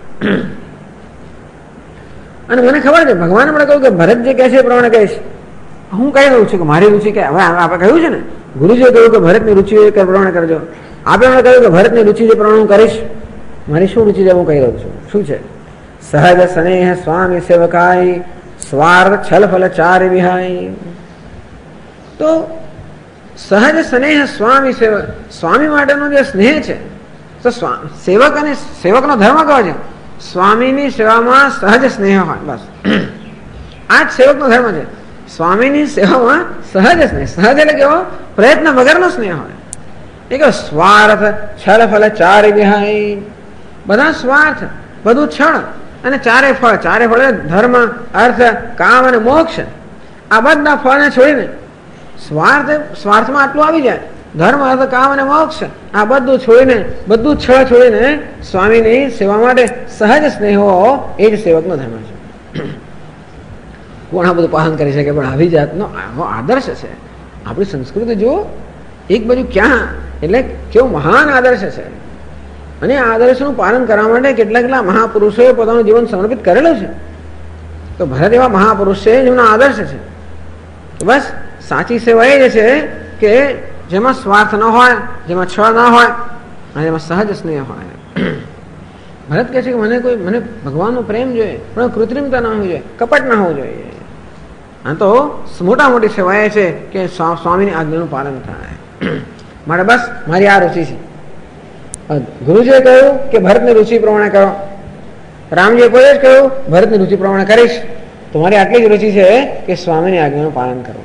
અને મને ખબર છે ભગવાને મને કહ્યું કે ભરત જે કહે છે એ પ્રમાણે કહીશ. હું કહી દઉં છું કે મારી રુચિ કે હવે આપણે કહ્યું છે ને, ગુરુજીએ કહ્યું કે ભરતની રુચિ એ પ્રમાણે કરજો. આપણે કહ્યું કે ભરતની રુચિ જે પ્રમાણે હું કરીશ. મારી શું રુચિ છે હું કહી દઉં છું. શું છે? સહજ સ્નેહ સ્વામી સેવકાય, સ્વાર્થ છલ ફલ ચાર વિહાય. તો સહજ સ્નેહ સ્વામી સેવક, સ્વામી માટેનો જે સ્નેહ છે તો સેવક અને સેવકનો ધર્મ કયો છે? સ્વામીની સેવામાં સહજ સ્નેહ હોય. બસ આ જ સેવકનો ધર્મ છે. સ્વામીની સેવામાં સહજ સ્નેહ. સહજ એટલે કેવો? પ્રયત્ન વગરનો સ્નેહ હોય. એ કે સ્વાર્થ છળ ફલ ચાર વિહાય. બધા સ્વાર્થ, બધું છળ અને ચારે ફળ. ચારે ફળ ધર્મ, અર્થ, કામ અને મોક્ષ. આ બધા ફળને છોડીને સ્વાર્થમાં આટલું આવી જાય, ધર્મ, અર્થ, કામ અને મોક્ષ, આ બધું છોડીને, બધું છળ છોડીને સ્વામીની સેવા માટે સહજ સ્નેહ હો, એ જ સેવકનો ધર્મ છે. કોણ આ બધું પાલન કરી શકે? પણ આવી જાતનો આવો આદર્શ છે. આપણી સંસ્કૃતિ જુઓ, એક બાજુ ક્યાં એટલે કેવો મહાન આદર્શ છે. અને આ આદર્શનું પાલન કરવા માટે કેટલા મહાપુરુષોએ પોતાનું જીવન સમર્પિત કરેલું છે. તો ભરત એવા મહાપુરુષ છે જેમનો આદર્શ છે. બસ સાચી સેવા એ જ છે કે જેમાં સ્વાર્થ ન હોય, જેમાં છળ ના હોય અને જેમાં સહજ સ્નેહ હોય. ભરત કહે છે કે મને ભગવાનનો પ્રેમ જોઈએ, પણ કૃત્રિમતા ના હોવી જોઈએ, કપટ ના હોવું જોઈએ. આ તો મોટા મોટી સેવા એ છે કે સ્વામીની આજ્ઞાનું પાલન થાય. મારે બસ મારી આ રુચિ છે. ગુરુજીએ કહ્યું કે ભરતની રુચિ પ્રમાણે કરો. રામજીએ પોતે જ કહ્યું ભરતની રુચિ પ્રમાણે કરીશ. તમારી આટલી જ રુચિ છે કે સ્વામીની આજ્ઞાનું પાલન કરો.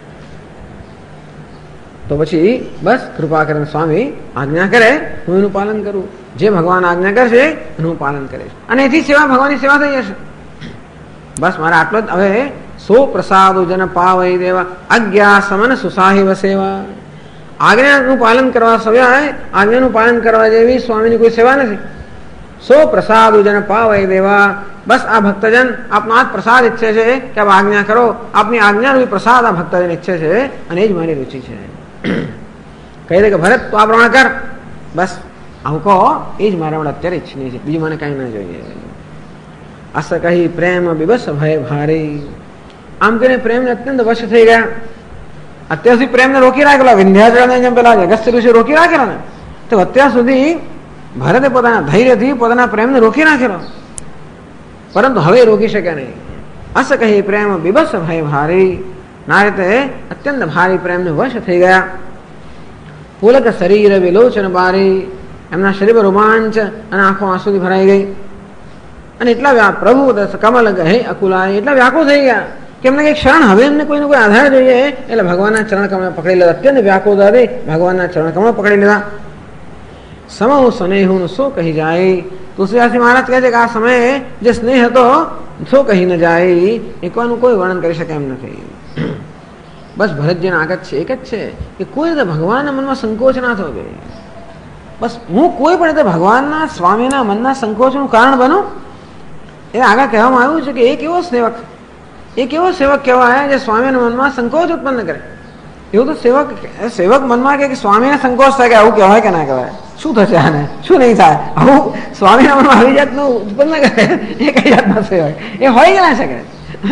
તો પછી બસ કૃપા કરીને સ્વામી આજ્ઞા કરે હું એનું પાલન કરું. જે ભગવાન આજ્ઞા કરશે એનું હું પાલન કરીશ. અને એથી સેવા ભગવાનની સેવા થઈ જશે. બસ મારે આટલો જ. હવે સો પ્રસાદ જન પાવઈ દેવા આજ્ઞા સમન સુસાહિવ સેવા. આજ્ઞાનું પાલન કરવા સિવાય આજ્ઞાનું પાલન કરવા જેવી સ્વામીની કોઈ સેવા નથી. સો પ્રસાદ જન પાવઈ દેવા. બસ આ ભક્તજન આપનો આ પ્રસાદ ઈચ્છે છે કે આપ આજ્ઞા કરો. આપની આજ્ઞાનો પ્રસાદ આ ભક્તજન ઈચ્છે છે અને એ જ મારી રુચિ છે. કહી દે કે ભરત તો આ પ્રમાણે કર. બસ આવું કહો, એ જ મારા માટે અત્યારે ઈચ્છનીય છે. બીજું મને કઈ ના જોઈએ. અસ કહી પ્રેમ બિબસ ભય ભારી. આમ કરીને પ્રેમને અત્યંત વશ થઈ ગયા. અત્યાર સુધી પ્રેમને રોકી રાખેલો. વિંધ્યાચળ જેમ પેલા અગસ્ત્ય ઋષિ રોકી રાખેલો ને, તો અત્યાર સુધી ભરતે પોતાના ધૈર્યથી પોતાના પ્રેમને રોકી રાખેલો, પરંતુ હવે રોકી શકે નહીં. અસ કહી પ્રેમ બિબસ ભય ભારી. ના રીતે અત્યંત ભારી પ્રેમને વશ થઈ ગયા. પુલક શરીર વિલોચન બારી. એમના શરીર રોમાંચ અને આંખો આંસુથી ભરાઈ ગઈ. અને એટલા પ્રભુ કમલ ગહે અકુલાય, એટલા વ્યાકુળ થઈ ગયા કે એમને કઈ ક્ષણ હવે એમને કોઈને કોઈ આધાર જોઈએ એટલે ભગવાનના ચરણ કમળ પકડી લીધા. અત્યંત વ્યાકુળ હતી, ભગવાનના ચરણ કમળ પકડી લીધા. સમૂહ સ્નેહું શું કહી જાય. તુલસીદાસજી મહારાજ કહે છે કે આ સમયે જે સ્નેહ હતો શું કહી ન જાય, એકવાનું કોઈ વર્ણન કરી શકે એમ નથી. બસ ભરતજીની આગત છે એક જ છે કે કોઈ રીતે ભગવાનના મનમાં સંકોચ ના થવો જોઈએ. બસ હું કોઈ પણ રીતે ભગવાનના સ્વામીના મનના સંકોચનું કારણ બનું. એ આગળ કહેવામાં આવ્યું છે કે એક એવો સેવક કહેવાય જે સ્વામીના મનમાં સંકોચ ઉત્પન્ન કરે. એવું તો સેવક મનમાં કે સ્વામીને સંકોચ થાય કે આવું કહેવાય કે ના કહેવાય. શું થશે આને, શું નહીં થાય, આવું સ્વામીના મનમાં આવી જાતનું ઉત્પન્ન કરે એ કઈ જાતના સેવા એ હોય કે ના શકે.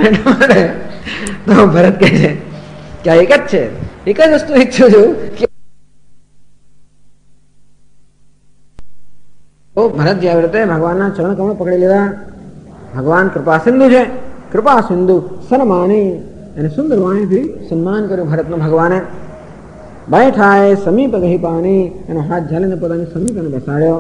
તો ભરત કહે છે કે આ એક જ છે, એક જ વસ્તુ ઈચ્છું છું કે ભરતજી આવી રીતે ભગવાનના ચરણ કમળ પકડી લીધા. ભગવાન કૃપા સિંધુ છે, કૃપા સિંધુ સન્માની અને સુંદર વાણીથી સન્માન કર્યું ભરતનું ભગવાને. બેઠાએ સમીપ ગહી પાણી, એનો હાથ ઝાલીને પોતાની સમીપ એને બેસાડ્યો.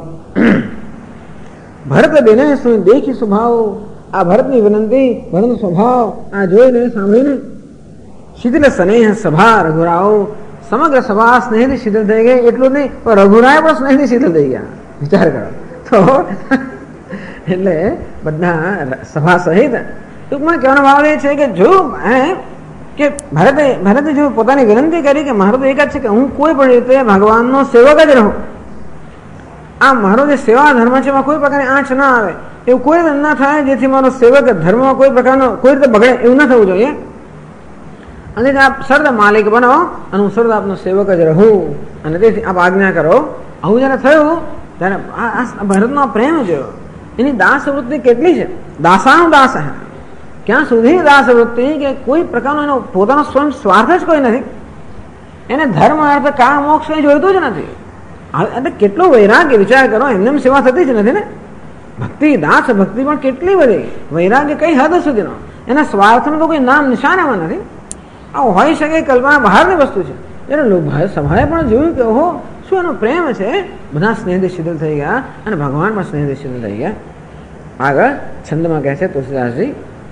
ભરત બેને શું દેખી સ્વભાવ, આ ભરતની વિનંતી, ભરતનો સ્વભાવ આ જોઈને સાંભળીને શીતલ સ્નેહ સભા રઘુરાવ, સમગ્ર સભા સ્નેહથી શીતલ થઈ ગઈ. એટલું જ નહીં પણ રઘુરાય પણ સ્નેહથી શીતલ થઈ ગયા. વિચાર કરો તો એટલે બધા સભા સહિત ટૂંકમાં કહેવાનો ભાવ એ છે કે જો કે ભરતે જો પોતાની વિનંતી કરી કે મારું તો એક જ છે કે હું કોઈ પણ રીતે ભગવાનનો સેવક જ રહું, આ મારો જે સેવા ધર્મ છે એમાં કોઈ પ્રકારની આંચ ના આવે, એવું કોઈ ના થાય જેથી મારો સેવક ધર્મમાં કોઈ પ્રકારનો કોઈ રીતે બગડે, એવું ના થવું જોઈએ. અને આપ સર્દ માલિક બનો અને હું સર્દ આપનો સેવક જ રહું અને તેથી આપ આજ્ઞા કરો. આવું જયારે થયું ત્યારે આ ભરતનો પ્રેમ જોયો, એની દાસ વૃત્તિ કેટલી છે, દાસાનું દાસ હે, ક્યાં સુધી દાસ વૃત્તિ કે કોઈ પ્રકારનો એનો પોતાનો સ્વયં સ્વાર્થ જ કોઈ નથી, એને ધર્મ અર્થ કામ મોક્ષ કઈ જોઈતું જ નથી. એટલે કેટલો વૈરાગ્ય વિચાર કરો, એમને સેવા થતી જ નથી ને. ભક્તિ દાસ ભક્તિ પણ કેટલી બધી, વૈરાગ્ય કઈ હદ સુધીનો, એના સ્વાર્થનું તો કોઈ નામ નિશાન એમાં નથી. આ હોઈ શકે કલ્પના બહારની વસ્તુ છે. એટલે સભાએ પણ જોયું કે ઓહો શું એનો પ્રેમ છે, બધા સ્નેહથી શીતલ થઈ ગયા અને ભગવાન પણ સ્નેહથી શીતલ થઈ ગયા. આગળ છંદમાં કહે છે તુલસીદાસજી,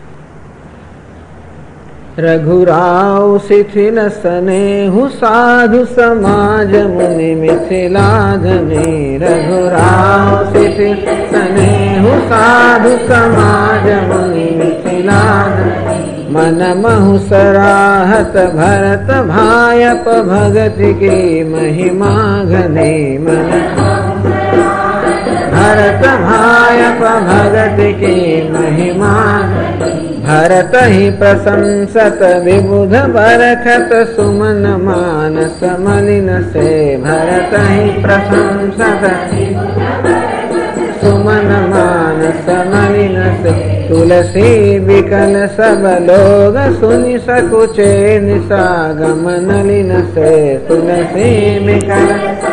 રઘુરાવ શિથિલ સ્નેહુ સાધુ સમાજ મુનિ મિથિલાધની, રઘુરાવ શિથિલ સ્નેહુ સાધુ સમાજ મુનિ મિથિલાધની, मन महु सराहत भरत भायप भगति की महिमा घने, मन भरत भायप भगति की महिमा, भरत ही प्रशंसत विबुध बरखत सुमन मानस मलिन से, भरत ही प्रशंसत सुमन मानस मलिन से, तुलसी बिकल सब लोग सुनि सकुचे निसागम नलिन से, तुलसी बिकल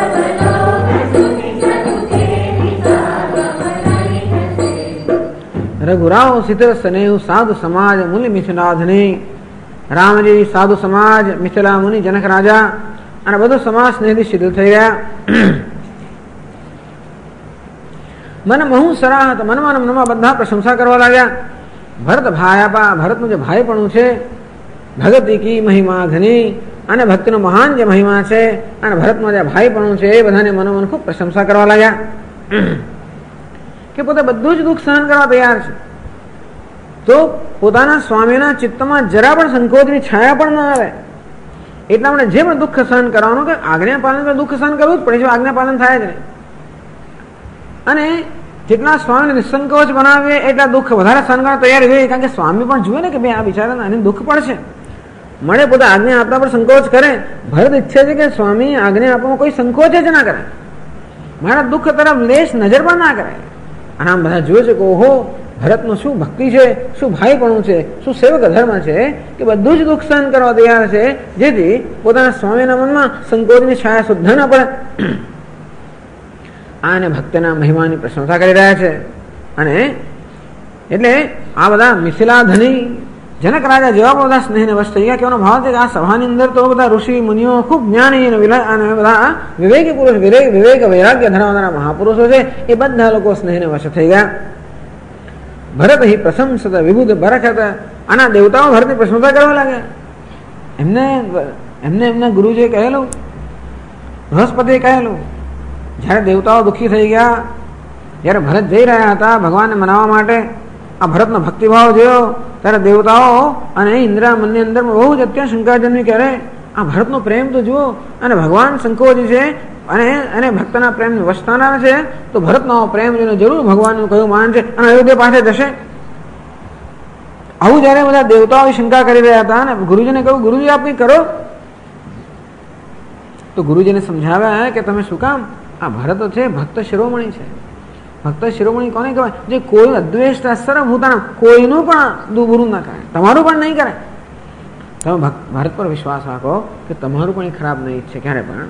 रघुराव शीतल स्नेह साधु समाज मुनि मिथिलाधनी, रामजी साधु समाज मिथिला मुनि जनक राजा અને બધો સમાજ સ્નેહથી શીતલ થઈ ગયા. मन महु सराहत, મનમાં મનમાં બધા પ્રશંસા કરવા લાગ્યા. ભરત ભાયાપા, ભરતનું જે ભાઈપણું છે, ભગતિ કી મહિમા ઘની, અને ભક્તિનો મહાન જે મહિમા છે, અને ભરતનું જે ભાઈપણું છે એ બધાને મનોમન ખૂબ પ્રશંસા કરવા લાગ્યા કે પોતે બધું જ દુઃખ સહન કરવા તૈયાર છે. તો પોતાના સ્વામીના ચિત્તમાં જરા પણ સંકોચની છાયા પણ ના આવે એટલા માટે જે પણ દુઃખ સહન કરવાનું, કે આજ્ઞા પાલન પર દુઃખ સહન કરવું જ પડે છે, આજ્ઞા પાલન થાય જ નહીં. અને જેટલા સ્વામીને નિસંકોચ બનાવે એટલા દુઃખ વધારે સહન કરવા તૈયાર હોય, કારણ કે સ્વામી પણ જુએ ને કે ભાઈ આ બિચારાને આને દુઃખ પડશે, મળે પોતે આજ્ઞા આપવા પર સંકોચ કરે. ભરત ઈચ્છે છે કે સ્વામી આજ્ઞા આપવામાં કોઈ સંકોચ જ ના કરે, મારા દુઃખ તરફ લેશ નજર પણ ના કરે. અને આમ બધા જોવે છે કે ઓહો ભરતનું શું ભક્તિ છે, શું ભાઈપણું છે, શું સેવક ધર્મ છે, કે બધું જ દુઃખ સહન કરવા તૈયાર છે, જેથી પોતાના સ્વામીના મનમાં સંકોચની છાયા શુદ્ધ ન પડે. આને ભક્તના મહિમાની પ્રશંસા કરી રહ્યા છે. અને એટલે આ બધા મિથિલાધની જનક રાજા જેવા બધા સ્નેહને વશ થઈ ગયા. કેવાનો ભાવ છે કે આ સભાની અંદર તો બધા ઋષિ મુનિઓ ખૂબ જ્ઞાની અને બધા વિવેકી પુરુષ, વિવેક વૈરાગ્ય ધરાવનારા મહાપુરુષો છે, એ બધા લોકો સ્નેહને વશ થઈ ગયા. ભરત હિ પ્રશંસત વિબુધ બરખત, આના દેવતાઓ ભરતની પ્રશંસા કરવા લાગ્યા. એમને એમના ગુરુજીએ કહેલું, બૃહસ્પતિએ કહેલું, જ્યારે દેવતાઓ દુઃખી થઈ ગયા, જ્યારે ભરત જઈ રહ્યા હતા ભગવાનને મનાવવા માટે, આ ભરતનો ભક્તિભાવ જોયો ત્યારે દેવતાઓ અને ઇન્દ્રામનની અંદર બહુ જ અત્યંત શંકા જન્મી કે અરે આ ભરતનો પ્રેમ તો જુઓ, અને ભગવાન સંકોચી છે અને ભક્તના પ્રેમને વશ થનાર છે, તો ભરતનો પ્રેમ જોઈને જરૂર ભગવાનનું કયું માન છે અને અયોધ્યા પાસે જશે. આવું જયારે બધા દેવતાઓ શંકા કરી રહ્યા હતા અને ગુરુજીને કહ્યું ગુરુજી આપ કંઈ કરો. તો ગુરુજીને સમજાવ્યા કે તમે શું કામ આ ભરત છે ભક્ત શિરોમણી છે. ભક્ત શિરોમણી કોને કહેવાય? જે કોઈ અદ્વેષ સર્વભૂતાના કોઈનું પણ દુબરું ના કરે, તમારું પણ નહીં કરે. તમે ભારત પર વિશ્વાસ રાખો કે તમારું પણ ખરાબ નહીં છે ક્યારે પણ.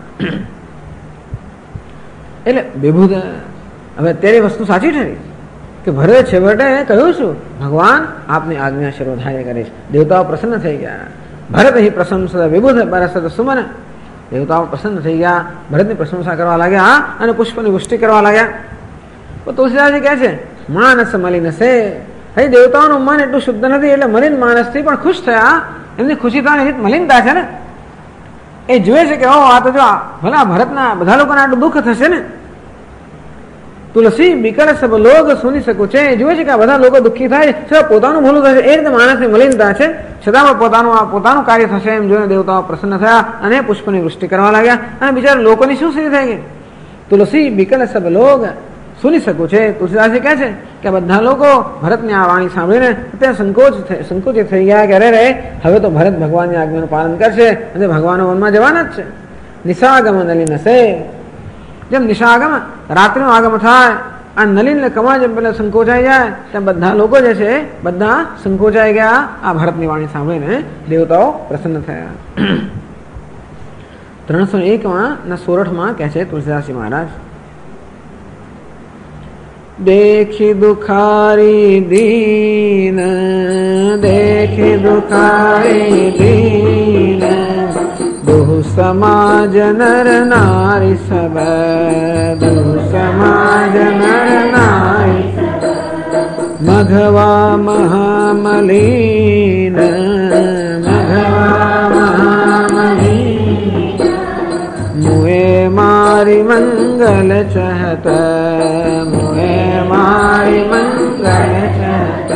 એટલે વિભૂત હવે અત્યારે વસ્તુ સાચી ઠરી કે ભરત છેવટે કહ્યું છું ભગવાન આપની આજ્ઞા શિરોધાર્ય કરીશ. દેવતાઓ પ્રસન્ન થઈ ગયા. ભરત હિ પ્રશંસા વિબુધ બરસત સુમન. દેવતાઓ પ્રસન્ન થઈ ગયા, ભરતની પ્રશંસા કરવા લાગ્યા અને પુષ્પની વૃષ્ટિ કરવા લાગ્યા. તો તુલસીદાસજી કહે છે માનસ મલિન છે. હજી દેવતાઓનું મન એટલું શુદ્ધ નથી એટલે મલિન માણસથી પણ ખુશ થયા. એમની ખુશી થવાની મલિનતા છે ને, એ જુએ છે કે ઓ આ તો જો ભલા ભરતના બધા લોકોને આટલું દુઃખ થશે ને. તુલસી બિકળ સબ લોગ સુની શકું છે. એ જુએ છે કે આ બધા લોકો દુઃખી થાય છતાં પોતાનું ભલું થશે એ રીતે માણસની મલિનતા છે, છતાં પોતાનું કાર્ય થશે એમ જોઈને દેવતાઓ પ્રસન્ન થયા અને પુષ્પની વૃષ્ટિ કરવા લાગ્યા. અને બિચારા લોકોની શું સ્થિતિ થઈ ગઈ? તુલસી બિકળ સબ લોગ સુની શકું છે. તુલસીદાસજી કહે છે કે બધા લોકો ભરતની આ વાણી સાંભળીને અત્યારે સંકોચિત થઈ ગયા કે અરે રે હવે તો ભરત ભગવાનની આજ્ઞાનું પાલન કરશે અને ભગવાન વનમાં જવાના જ છે. નિશાગમ નલિન હશે. જેમ નિશાગમ રાત્રિનો આગમ થાય અને નલિન કમળ જેમ પેલા સંકોચાઈ જાય તેમ બધા લોકો જે છે બધા સંકોચાઈ ગયા આ ભરતની વાણી સાંભળીને. દેવતાઓ પ્રસન્ન થયા. 301 સોરઠમાં કહે છે તુલસીદાસજી મહારાજ, देखी दुखारी दीन, देखी दुखारी दीन, दुह समाज नर नारी सब, दुह समाज नर नारी मघवा महामलीन, मघवा महामलीन, मुए मारी मंगल चहत, मुए मारी मंगल चहत.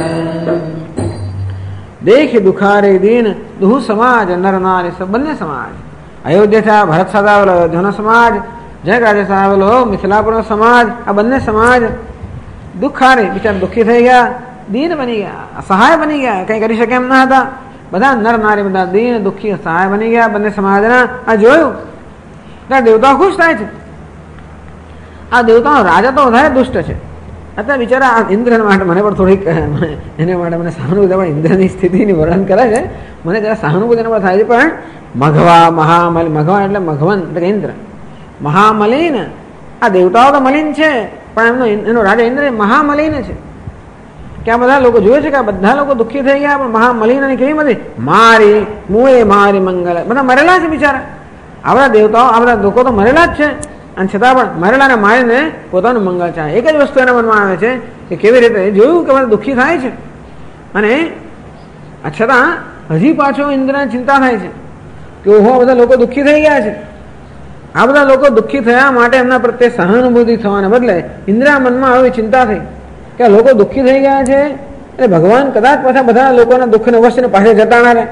देख દુખારે દીન દુહ સમાજ નર નારી સબ બંને સમાજ. અયોધ્યાથી ભરત સાથે આવેલો અયોધ્યાનો સમાજ, જયરાજે સાથે આવેલો મિથિલાપુરનો સમાજ, આ બંને સમાજ દુખારે બિચારા દુઃખી થઈ ગયા, દીન બની ગયા, અસહાય બની ગયા, કઈ કરી શકે એમ ના હતા. બધા નર નારી બધા દીન દુઃખી સહાય બની ગયા બંને સમાજના. આ જોયું દેવતાઓ ખુશ થાય છે. આ દેવતાઓ રાજા તો વધારે દુષ્ટ છે. અત્યારે બિચારા ઇન્દ્ર માટે મને પણ થોડીક એના માટે મને સહાનુભૂતિ પણ ઇન્દ્રની સ્થિતિની વર્ણન કરે છે. મને જરા સહાનુભૂતિ એના પર થાય છે. પણ મઘવા મહામલ, મઘવા એટલે મઘવન એટલે કે ઇન્દ્ર, મહામલિન. આ દેવતાઓ તો મલિન છે પણ એનો રાજા ઇન્દ્ર મહામલિન છે. કે આ બધા લોકો જોયે છે કે આ બધા લોકો દુઃખી થઈ ગયા પણ મહામલિન કેવી બધી મારી મુએ મારી મંગલ, બધા મરેલા છે બિચારા. આ બધા દેવતાઓ આ બધા લોકો તો મરેલા જ છે અને છતાં પણ મરેલાને મારીને પોતાનું મંગળ ચાહે. એક જ વસ્તુ એના મનમાં આવે છે કે કેવી રીતે જોયું કે બધા દુઃખી થાય છે અને છતાં હજી પાછો ઇન્દ્રને ચિંતા થાય છે કે ઓહો બધા લોકો દુઃખી થઈ ગયા છે. આ બધા લોકો દુઃખી થયા માટે એમના પ્રત્યે સહાનુભૂતિ થવાને બદલે ઇન્દ્રના મનમાં આવી ચિંતા થઈ કે લોકો દુઃખી થઈ ગયા છે એટલે ભગવાન કદાચ પાછા બધા લોકોના દુઃખને અવશ્ય પાસે જતા ના રહે.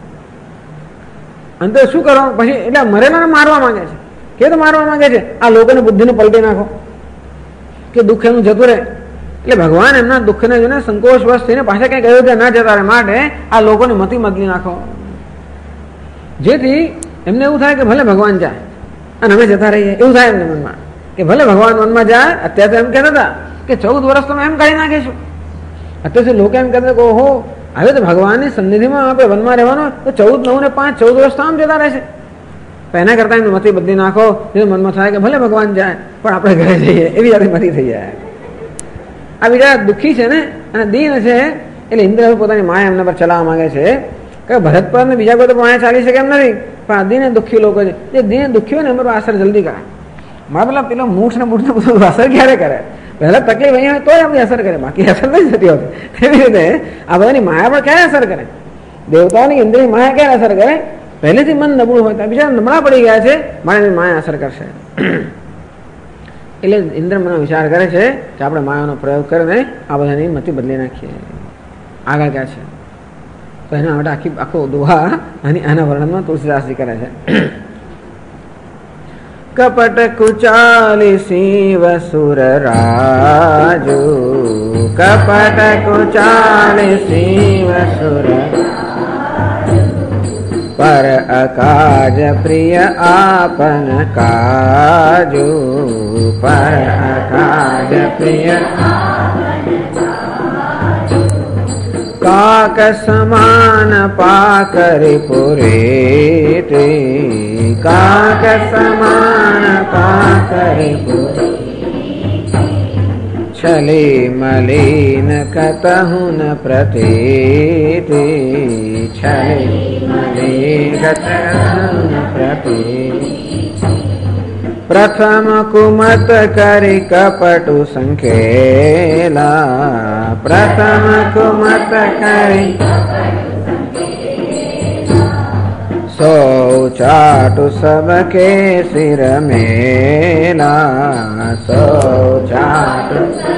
અંતે શું કરવા પછી એટલે મરેલાને મારવા માંગે છે. કે તો મારવા માંગે છે આ લોકોની બુદ્ધિને પલટી નાખો કે દુઃખ એનું જતું રહે. એટલે ભગવાન એમના દુઃખને જોઈને સંકોચવશ થઈને પાછા કંઈક કહ્યું કે ના જતા રહે માટે આ લોકોની મતી બદલી નાખો, જેથી એમને એવું થાય કે ભલે ભગવાન જાય અને અમે જતા રહીએ. એવું થાય એમને મનમાં કે ભલે ભગવાન વનમાં જાય. અત્યારે તો એમ કહેતા હતા કે 14 વર્ષ તમે એમ કાઢી નાખીશું. અત્યારે લોકો એમ કહેતા કે ઓહો હવે તો ભગવાનની સન્નિધિમાં આપણે વનમાં રહેવાનું તો 14, 9 ને 5 14 વર્ષ તો આમ જતા રહેશે. તો એના કરતા એમને મતી બદલી નાખો. જે મનમાં થાય કે ભલે ભગવાન જાય પણ આપણે ઘરે જઈએ, એવી આથી મતી થઈ જાય. આ બીજા દુઃખી છે ને અને દીન છે એટલે ઇન્દ્ર પોતાની માયા એમના પર ચલાવવા માંગે છે કે ભરત પર ને બીજા કોઈ તો માયા ચાલી શકે એમ નથી પણ આ દીન દુઃખી લોકો છે જે દીન દુઃખી હોય ને એમનો અસર જલ્દી કરે. મારા પેલા મૂઠ ને બધું અસર ક્યારે કરે? પહેલા તકલીફ અહીંયા હોય તો આપણી અસર કરે, બાકી અસર નથી થતી હોતી. એવી રીતે આ બધાની માયા પણ ક્યારે અસર કરે? દેવતાઓની ઇન્દ્રની માયા ક્યારે અસર કરે? પહેલેથી મન નબળું હોય તો બીજા નબળા પડી ગયા છે માયાની માયા અસર કરશે. એટલે ઇન્દ્ર મને વિચાર કરે છે કે આપણે માયાનો પ્રયોગ કરીને આ બધાની મતિ બદલી નાખીએ. આગળ ક્યાં છે તો એના માટે આખો દુહા અને આના વર્ણનમાં તુલસીદાસજી કરે છે. કપટ કુચાલી શિવ સુર રાજુ, કપટ કુચાલી શિવ સુર પર અકાજ પ્રિય આપન કાજુ, પર અકાજ પ્રિય કાક સમાન પાકરી પુરે, કાક સમાન પાકરી પુરે, છલી મલિન કતહુ ન પ્રતીતિ, છલી મલિન કતહુ ન પ્રતીતિ, પ્રથમ કુમત કરી કપટુ સંકેલા, પ્રથમ કુમત કરી સો ચાટુ સબકે સિર મેલા, સો ચાટુ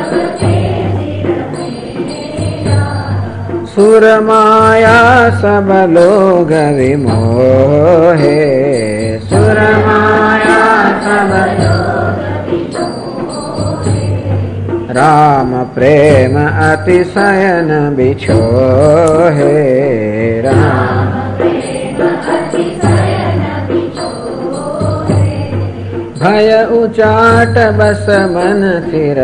સુરમાયા સબ લોગ વિમોહે, સુરમાયા સબ રામ પ્રેમ અતિશયન બિછોહે, રામ ભય ઉચાટ બસ મન સ્થિર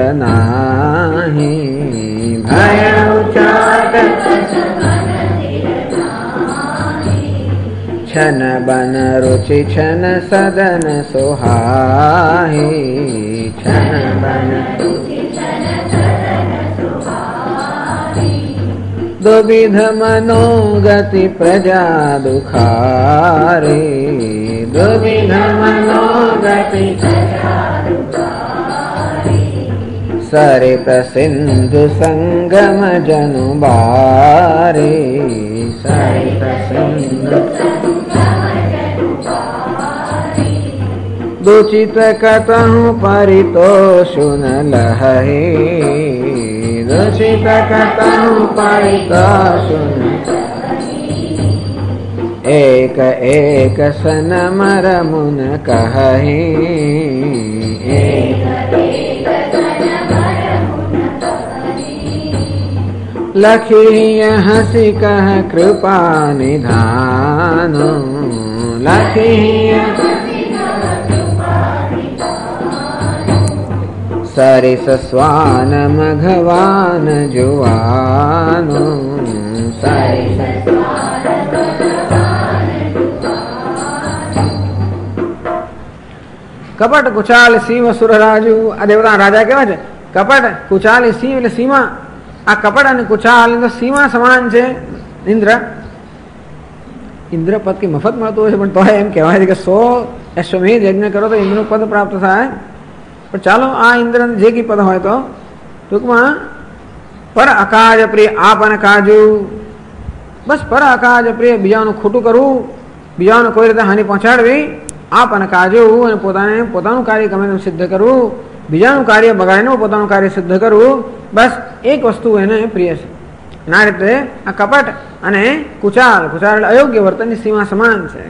નાહી, ભય ઉચાટ છન બન રુચિ છન સદન સુહાઈ, છન બન દુવિધ મનોગતિ પ્રજા દુખારી, દુવિધ મનોગતિ સરિત સિંધુ સંગમ જનુ બારી, સરિત સિંધુ દુચિત કતહુ પરિતોષુ ન લહી, દુચિત કતહુ પરિતોષુ ન એક એક સનમર મુન કહી, એક લખી હસી કહ કૃપા નિધાનો, લખી સરિસ સ્વાન મઘવાન જુવાનો, સરિસ કપટ કુચાલ સિંહ સુરરાજુ. આ દેવતા રાજા કેવા છે? કપટ કુચાલ સિંહ એટલે સીમા. આ કપટ અને કુચાલ તો સીમા સમાન છે. ઇન્દ્ર ઇન્દ્ર પદ કે મફત મળતું હોય છે, પણ તો એમ કહેવાય છે કે 100 અશ્વમેધ યજ્ઞ કરો તો ઇન્દ્રનું પદ પ્રાપ્ત થાય. પણ ચાલો આ ઇન્દ્ર જે કી પદ હોય તો ટૂંકમાં પર અકાજ પ્રિય આપ અને કાજુ, બસ પર અકાજ પ્રિય બીજાનું ખોટું કરવું, બીજાને કોઈ રીતે હાનિ પહોંચાડવી, આપ અને કાજુ અને પોતાનું કાર્ય ગમે તેમ સિદ્ધ કરવું, બીજાનું કાર્ય બગાડીને પોતાનું કાર્ય સિદ્ધ કરવું, બસ એક વસ્તુ એને પ્રિય છે. આ રીતે આ કપટ અને કુચાલ, કુચાલ અયોગ્ય વર્તનની સીમા સમાન છે.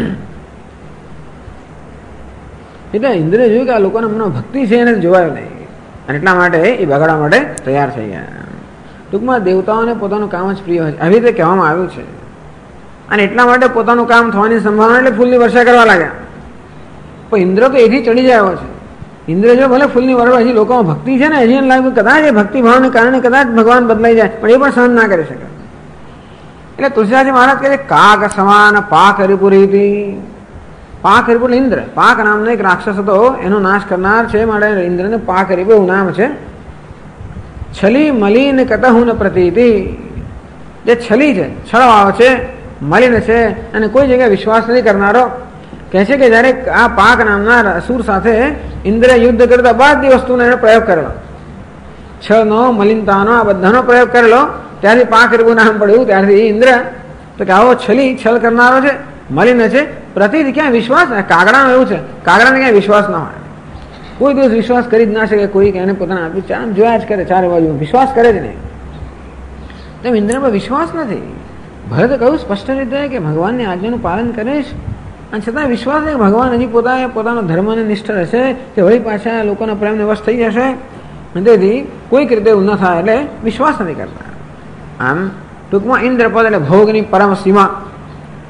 એટલે ઇન્દ્રે જોયું કે આ લોકોને મનમાં ભક્તિ છે એને જોવાયું નહીં, અને એટલા માટે એ બગાડવા માટે તૈયાર થઈ ગયા. ટૂંકમાં દેવતાઓને પોતાનું કામ જ પ્રિય હોય છે, આવી રીતે કહેવામાં આવ્યું છે. અને એટલા માટે પોતાનું કામ થવાની સંભાવના એટલે ફૂલની વર્ષા કરવા લાગ્યા. પણ ઇન્દ્ર તો એથી ચડી જાય છે. ઇન્દ્ર જો ભલે ફૂલની વર્ષા, હજી લોકોમાં ભક્તિ છે ને, હજી એને લાગ્યું કદાચ એ ભક્તિભાવને કારણે કદાચ ભગવાન બદલાઈ જાય, પણ એ પણ સહન ના કરી શકે. એટલે તુલસીદાસજી મહારાજ કહે છે કાક સમાન પાક હરિપુરી હતી. પાક હરિપુર ઇન્દ્ર, પાક નામનો એક રાક્ષસ હતો, એનો નાશ કરનાર છે, માટે ઇન્દ્રને પાક હરિપુર એવું નામ છે. છલી મલિન કતહુ ન પ્રતીતિ. જે છલી છે, છળવાળો છે, મલિન છે, અને કોઈ જગ્યાએ વિશ્વાસ નથી કરનારો. કહે છે કે જયારે આ પાક નામના અસુર સાથે ઇન્દ્રે યુદ્ધ કરતા બધી વસ્તુનો એનો પ્રયોગ કરેલો, છળનો, મલિનતાનો, આ બધાનો પ્રયોગ કરેલો, ત્યારથી પાક હરિપુર નામ પડ્યું. ત્યારથી ઇન્દ્ર તો કે આવો છલી, છલ કરનારો છે, મલિન છે, પ્રતિથી ક્યાં વિશ્વાસ? કાગડામાં એવું છે, કાગડાને ક્યાંય વિશ્વાસ ના હોય, કોઈ દિવસ વિશ્વાસ કરી જ ના શકે. કોઈ એને પોતાના આમ જોયા જ કરે, ચારે બાજુ વિશ્વાસ કરે જ નહીં. તેમ ઇન્દ્ર પર વિશ્વાસ નથી. ભરતે કહ્યું સ્પષ્ટ રીતે કે ભગવાનની આજ્ઞાનું પાલન કરીશ, અને છતાં વિશ્વાસ છે કે ભગવાન હજી પોતાનો ધર્મને નિષ્ઠ રહેશે, કે વળી પાછા લોકોના પ્રેમને વશ થઈ જશે. તેથી કોઈક રીતે એવું ન થાય એટલે વિશ્વાસ નથી કરતા. આમ ટૂંકમાં ઇન્દ્રપદ એટલે ભોગની પરમ સીમા.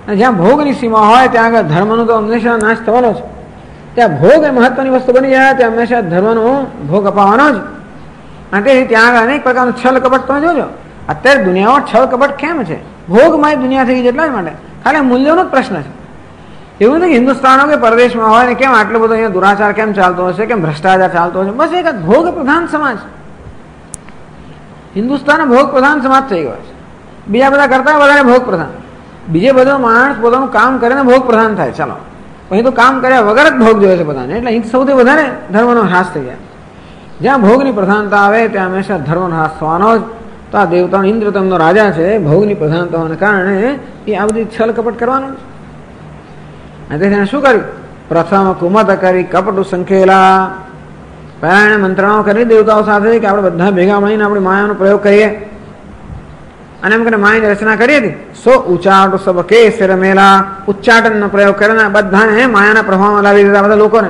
અને જ્યાં ભોગની સીમા હોય ત્યાં આગળ ધર્મનો તો હંમેશા નાશ થવાનો છે. ત્યાં ભોગ એ મહત્વની વસ્તુ બની જાય ત્યાં હંમેશા ધર્મનો ભોગ અપાવવાનો જ. અને તેથી ત્યાં આગળ અનેક પ્રકારનું છલ કપટ તમે જોજો. અત્યારે દુનિયામાં છલ કપટ કેમ છે? ભોગમય દુનિયા થઈ ગઈ એટલા જ માટે. ખાલી મૂલ્યોનો જ પ્રશ્ન છે. એવું નથી કે હિન્દુસ્તાન કે પરદેશમાં હોય ને કેમ આટલો બધો અહીંયા દુરાચાર કેમ ચાલતો હશે, કેમ ભ્રષ્ટાચાર ચાલતો હશે. બસ એક ભોગ પ્રધાન સમાજ. હિન્દુસ્તાન ભોગ પ્રધાન સમાજ થઈ ગયો છે. બીજા બધા કરતા વધારે ભોગ પ્રધાન. બીજે બધો માણસ પોતાનું કામ કરીને ભોગ પ્રધાન થાય. ચાલો અહીં તો કામ કર્યા વગર જ ભોગ જોઈએ છે બધાને. એટલે અહીં સૌથી વધારે ધર્મનો હ્રાસ થઈ જાય. જ્યાં ભોગની પ્રધાનતા આવે ત્યાં હંમેશા ધર્મનો હ્રાસ થવાનો જ. તો આ દેવતાનો ઇન્દ્ર તમનો રાજા છે, ભોગની પ્રધાનતા હોવાને કારણે એ આ બધી છલ કપટ કરવાનું છે. અને તેથી શું કર્યું? પ્રથમ કુમત કરી કપટુ સંખેલા. પહેલા એને મંત્રણાઓ કરી દેવતાઓ સાથે કે આપણે બધા ભેગા મળીને આપણે માયાનો પ્રયોગ કરીએ. અને એમ કરીને માયાની રચના કરી હતી. સો ઉચ્ચાટ સબ કેસ રમેલા. ઉચ્ચાટનનો પ્રયોગ કરીને બધાને માયાના પ્રભાવમાં લાવી દીધા. બધા લોકોને,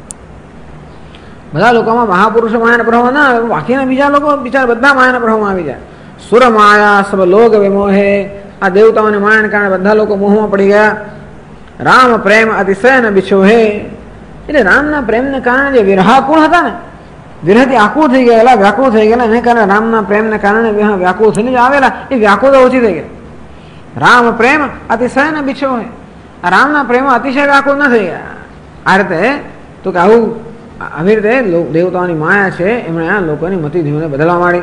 બધા લોકોમાં મહાપુરુષો માયાના પ્રભાવ ના આવે, બાકીના બીજા લોકો બિચારા બધા માયાના પ્રભાવમાં આવી જાય. સુર માયા સબ લોક વિમોહે. આ દેવતાઓની માયાને કારણે બધા લોકો મોહમાં પડી ગયા. રામ પ્રેમ અતિશય ન બિછોહે. એટલે રામના પ્રેમને કારણે જે વિરહાકુળ હતા ને, વિરહથી આકુળ થઈ ગયેલા, વ્યાકુળ થઈ ગયેલા, એને કારણે રામના પ્રેમને કારણે વ્યાકુળ થઈને જ આવેલા એ વ્યાકુળતા ઓછી થઈ ગઈ. રામ પ્રેમ અતિશય ન બિછોહે. આ રામના પ્રેમ અતિશય વ્યાકુળ ન થઈ ગયા. આ રીતે તો કે આવું આવી રીતે દેવતાઓની માયા છે એમણે આ લોકોની મતિધીઓને બદલવા માંડી.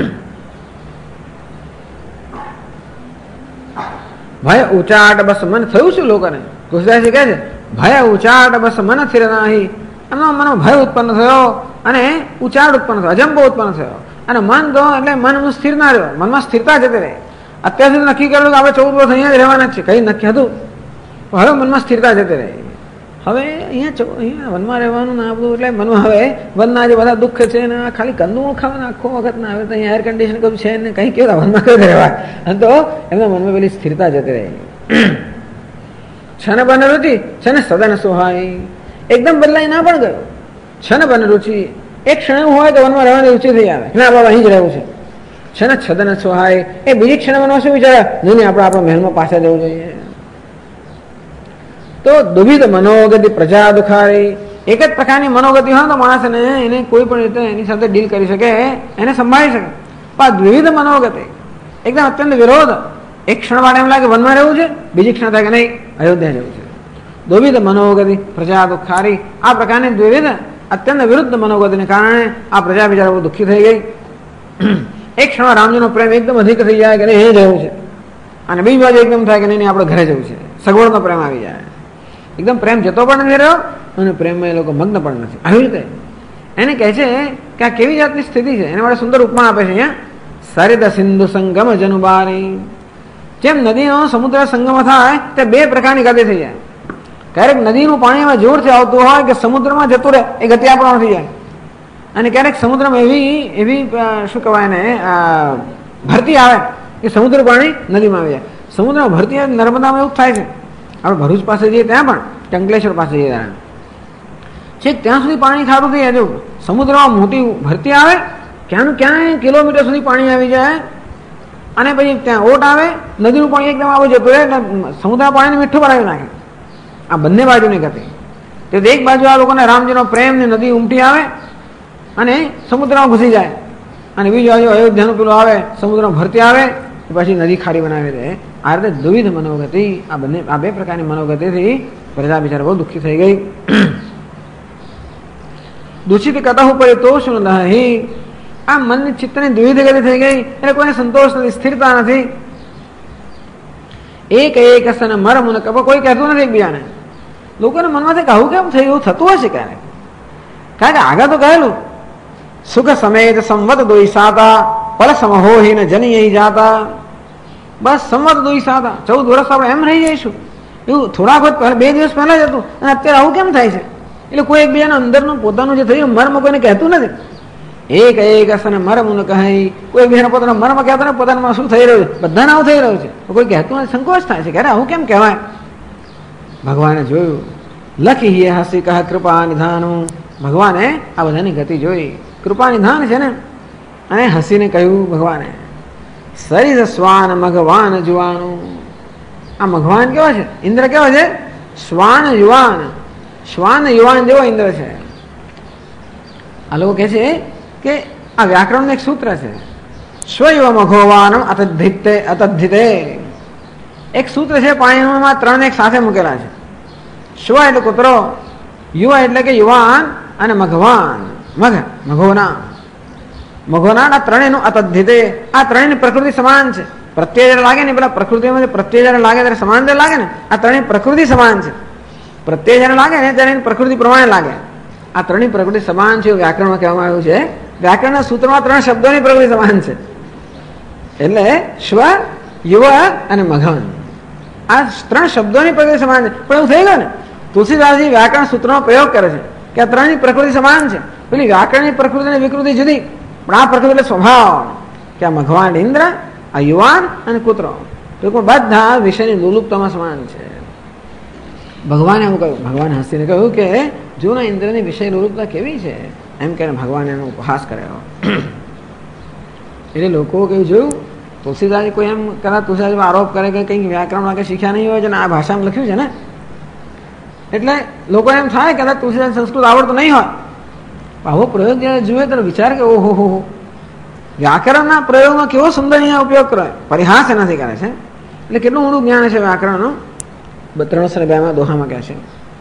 ભય ઉચાટ બસ મન થયું શું લોકોને? કુશદાસજી કહે છે ભય ઉચાટ બસ મન સ્થિર નાહી. એમનો મનમાં ભય ઉત્પન્ન થયો અને ઉચાટ ઉત્પન્ન થયો, અજંબો ઉત્પન્ન થયો. અને મન તો એટલે મન સ્થિર ના રહ્યો, મનમાં સ્થિરતા જતી રહી. અત્યાર સુધી નક્કી કરેલું કે આપણે 14 વર્ષ અહીંયા જ રહેવાના જ છે, કઈ નક્કી હતું. હવે મનમાં સ્થિરતા જતી રહી. હવે અહીંયા વનમાં રહેવાનું ના બધું એટલે મનમાં હવે વનના જે બધા દુઃખ છે ને ખાલી કંદુમૂળ ખાવાના આખો વખત ના આવે તો અહીંયા એર કન્ડિશન કયું છે ને કંઈ કેવું વનમાં કયું રહેવાય. અને તો એમના મનમાં પેલી સ્થિરતા જતી રહી. છન બન રુચિ છે ને સદન સુહાય. એકદમ બદલાઈ ના પણ ગયો. છન બન રુચિ એક ક્ષણ એવું હોય તો વનમાં રહેવાની રુચિ થઈ આવે. ના બાબા અહીં જ રહેવું છે. છે ને છદન સુહાય. એ બીજી ક્ષણ મનમાં શું વિચારે? નહીં આપણે આપણા મહેલમાં પાછા જવું જોઈએ. તો દુવિધ મનોગતિ પ્રજા દુખારી. એક જ પ્રકારની મનોગતિ હોય તો માણસને એને કોઈ પણ રીતે એની સાથે ડીલ કરી શકે, એને સંભાળી શકે. પણ દ્વિવિધ મનોગતિ એકદમ અત્યંત વિરોધ. એક ક્ષણ માટે એમ લાગે વનમાં રહેવું છે, બીજી ક્ષણ થાય કે નહીં અયોધ્યા જવું છે. દ્વિવિધ મનોગતિ પ્રજા દુખારી. આ પ્રકારની દ્વિવિધ અત્યંત વિરુદ્ધ મનોગતિને કારણે આ પ્રજા બિચારા બહુ દુઃખી થઈ ગઈ. એક ક્ષણમાં રામજીનો પ્રેમ એકદમ અધિક થઈ જાય કે નહીં એ જવું છે, અને બીજી બાજુ એકદમ થાય કે નહીં આપણે ઘરે જવું છે. સગવડનો પ્રેમ આવી જાય. એકદમ પ્રેમ જતો પણ નથી રહ્યો અને પ્રેમમાં એ લોકો મગ્ન પણ નથી. આવી રીતે એને કહે છે કે આ કેવી જાતની સ્થિતિ છે. એના માટે સુંદર ઉપમા આપે છે અહીંયા. સરિત સિંધુ સંગમ જનુબારી. જેમ નદીનો સમુદ્ર સંગમ થાય તે બે પ્રકારની ગતિ થઈ જાય. ક્યારેક નદીનું પાણી એમાં જોરથી આવતું હોય કે સમુદ્રમાં જતું રહે, એ ગતિ આપણો થઈ જાય. અને ક્યારેક સમુદ્રમાં એવી શું કહેવાય ને ભરતી આવે કે સમુદ્ર પાણી નદીમાં આવી જાય. સમુદ્રમાં ભરતી નર્મદામાં એવું થાય છે. આપણે ભરૂચ પાસે જઈએ ત્યાં પણ, ટંકલેશ્વર પાસે જઈએ ત્યાં છેક ત્યાં સુધી પાણી ખારું થઈ જાય. સમુદ્રમાં મોટી ભરતી આવે, ક્યાંય કિલોમીટર સુધી પાણી આવી જાય, અને પછી ત્યાં ઓટ આવે, નદીનું પાણી એકદમ આવું જતું રહે, સમુદ્ર પાણીને મીઠું બનાવી નાખે. આ બંને બાજુની ગતિ. તો એક બાજુ આ લોકોને રામજીનો પ્રેમ ને નદી ઉમટી આવે અને સમુદ્રમાં ઘૂસી જાય, અને બીજી બાજુ અયોધ્યાનું પેલું આવે, સમુદ્રમાં ભરતી આવે, પછી નદી ખારી બનાવી દે. આ રીતે દ્વિવિધ મનોગતિ, આ બે પ્રકારની મનોગતિથી પ્રજા બિચારા બહુ દુઃખી થઈ ગઈ. દૂષિત કથા ઉપર તો શું નહીં. આ મનની ચિત્તની દ્વિવિધ ગતિ થઈ ગઈ એટલે કોઈને સંતોષ નથી, સ્થિરતા નથી. એક સન મરમ ને કપ કોઈ કહેતું નથી એકબીજાને. લોકોને મનમાંથી કે આવું કેમ થયું, થતું હશે ક્યારેક. કારણ કે આગળ તો કહેલું સુખ સમેત સંવત દોઈ સાતા પલ સમહોહી ને જની જાતા. બસ સંવત દોઈ સાતા 14 વર્ષ આપણે એમ રહી જઈશું. એવું થોડાક વખત પહેલા 2 દિવસ પહેલા જ હતું, અને અત્યારે આવું કેમ થાય છે? એટલે કોઈ એકબીજાના અંદરનું પોતાનું જે થયું મર્મ કોઈને કહેતું નથી. એક સન મરમ ને કહે. કોઈ એકબીજાના પોતાના મર્મ કહેતો ને પોતાનામાં શું થઈ રહ્યું છે, બધાને આવું થઈ રહ્યું છે. કોઈ કહેતું નથી, સંકોચ થાય છે. ક્યારે આવું કેમ કહેવાય? ભગવાને જોયું. લખી હસી કહ કૃપા નિધાનું. ભગવાને આ બધાની ગતિ જોઈ, કૃપા નિધાન છે ને, અને હસીને કહ્યું ભગવાને સરિસ સ્વાન મઘવાન જુવાનું. આ ભગવાન કેવા છે? ઇન્દ્ર કેવા છે? શ્વાન યુવાન, શ્વાન યુવાન જેવો ઇન્દ્ર છે. આ લોકો કહે છે કે આ વ્યાકરણનું એક સૂત્ર છે, સ્વયં મઘોવાનમ અતદ્ધિતે. એક સૂત્ર છે પાણીમાં 3 એક સાથે મૂકેલા છે. સ્વ એટલે કૂતરો, યુવા એટલે કે યુવાન, અને મઘવાન મઘોના. આ ત્રણેયનું અતદ્ધિતે. આ ત્રણેયની પ્રકૃતિ સમાન છે. પ્રત્યય જયારે લાગે ને, પેલા પ્રકૃતિમાં પ્રત્યય જયારે લાગે ત્યારે સમાન જયારે લાગે ને, આ ત્રણેય પ્રકૃતિ સમાન છે. પ્રત્યય જયારે લાગે ને ત્યારે એની પ્રકૃતિ પ્રમાણે લાગે. આ ત્રણેય પ્રકૃતિ સમાન છે એવું વ્યાકરણમાં કહેવામાં આવ્યું છે. વ્યાકરણના સૂત્રમાં 3 શબ્દોની પ્રકૃતિ સમાન છે. એટલે સ્વ, યુવ અને મઘન, આ 3 શબ્દોની પ્રકૃતિ સમાન છે. પણ એવું થઈ ગયું ને, તુલસીદાસજી વ્યાકરણ સૂત્રનો પ્રયોગ કરે છે કે આ 3ની પ્રકૃતિ સમાન છે. પેલી વ્યાકરણની પ્રકૃતિ અને વિકૃતિ જુદી, પણ આ પ્રકૃતિ એટલે સ્વભાવ કે આ મઘવાન ઇન્દ્ર, આ યુવાન અને કૂતરો ટૂંકમાં બધા વિષયની લુલુપતામાં સમાન છે. ભગવાને એમ કહ્યું, ભગવાન હસીને કહ્યું કે જૂના ઇન્દ્રની વિષય લુલુપતા કેવી છે, એમ કહીને ભગવાને એનો ઉપહાસ કર્યો. એટલે લોકો કેવું જોયું, તુલસીદાસજી કોઈ એમ કદાચ તુલસીદાસ આરોપ કરે કે કંઈક વ્યાકરણ વાગે શીખ્યા નહીં હોય છે ને આ ભાષામાં લખ્યું છે ને, એટલે લોકો એમ થાય કદાચ તુલસીદાસ સંસ્કૃત આવડતું નહીં હોય. આવો પ્રયોગ જયારે જુએ ત્યારે વિચાર કે ઓહો હો, વ્યાકરણના પ્રયોગમાં કેવો સુંદર અહીંયા ઉપયોગ કરે, પરિહાસ એનાથી કરે છે. એટલે કેટલું ઊંડું જ્ઞાન છે વ્યાકરણનું. 302 દોહામાં કહે છે,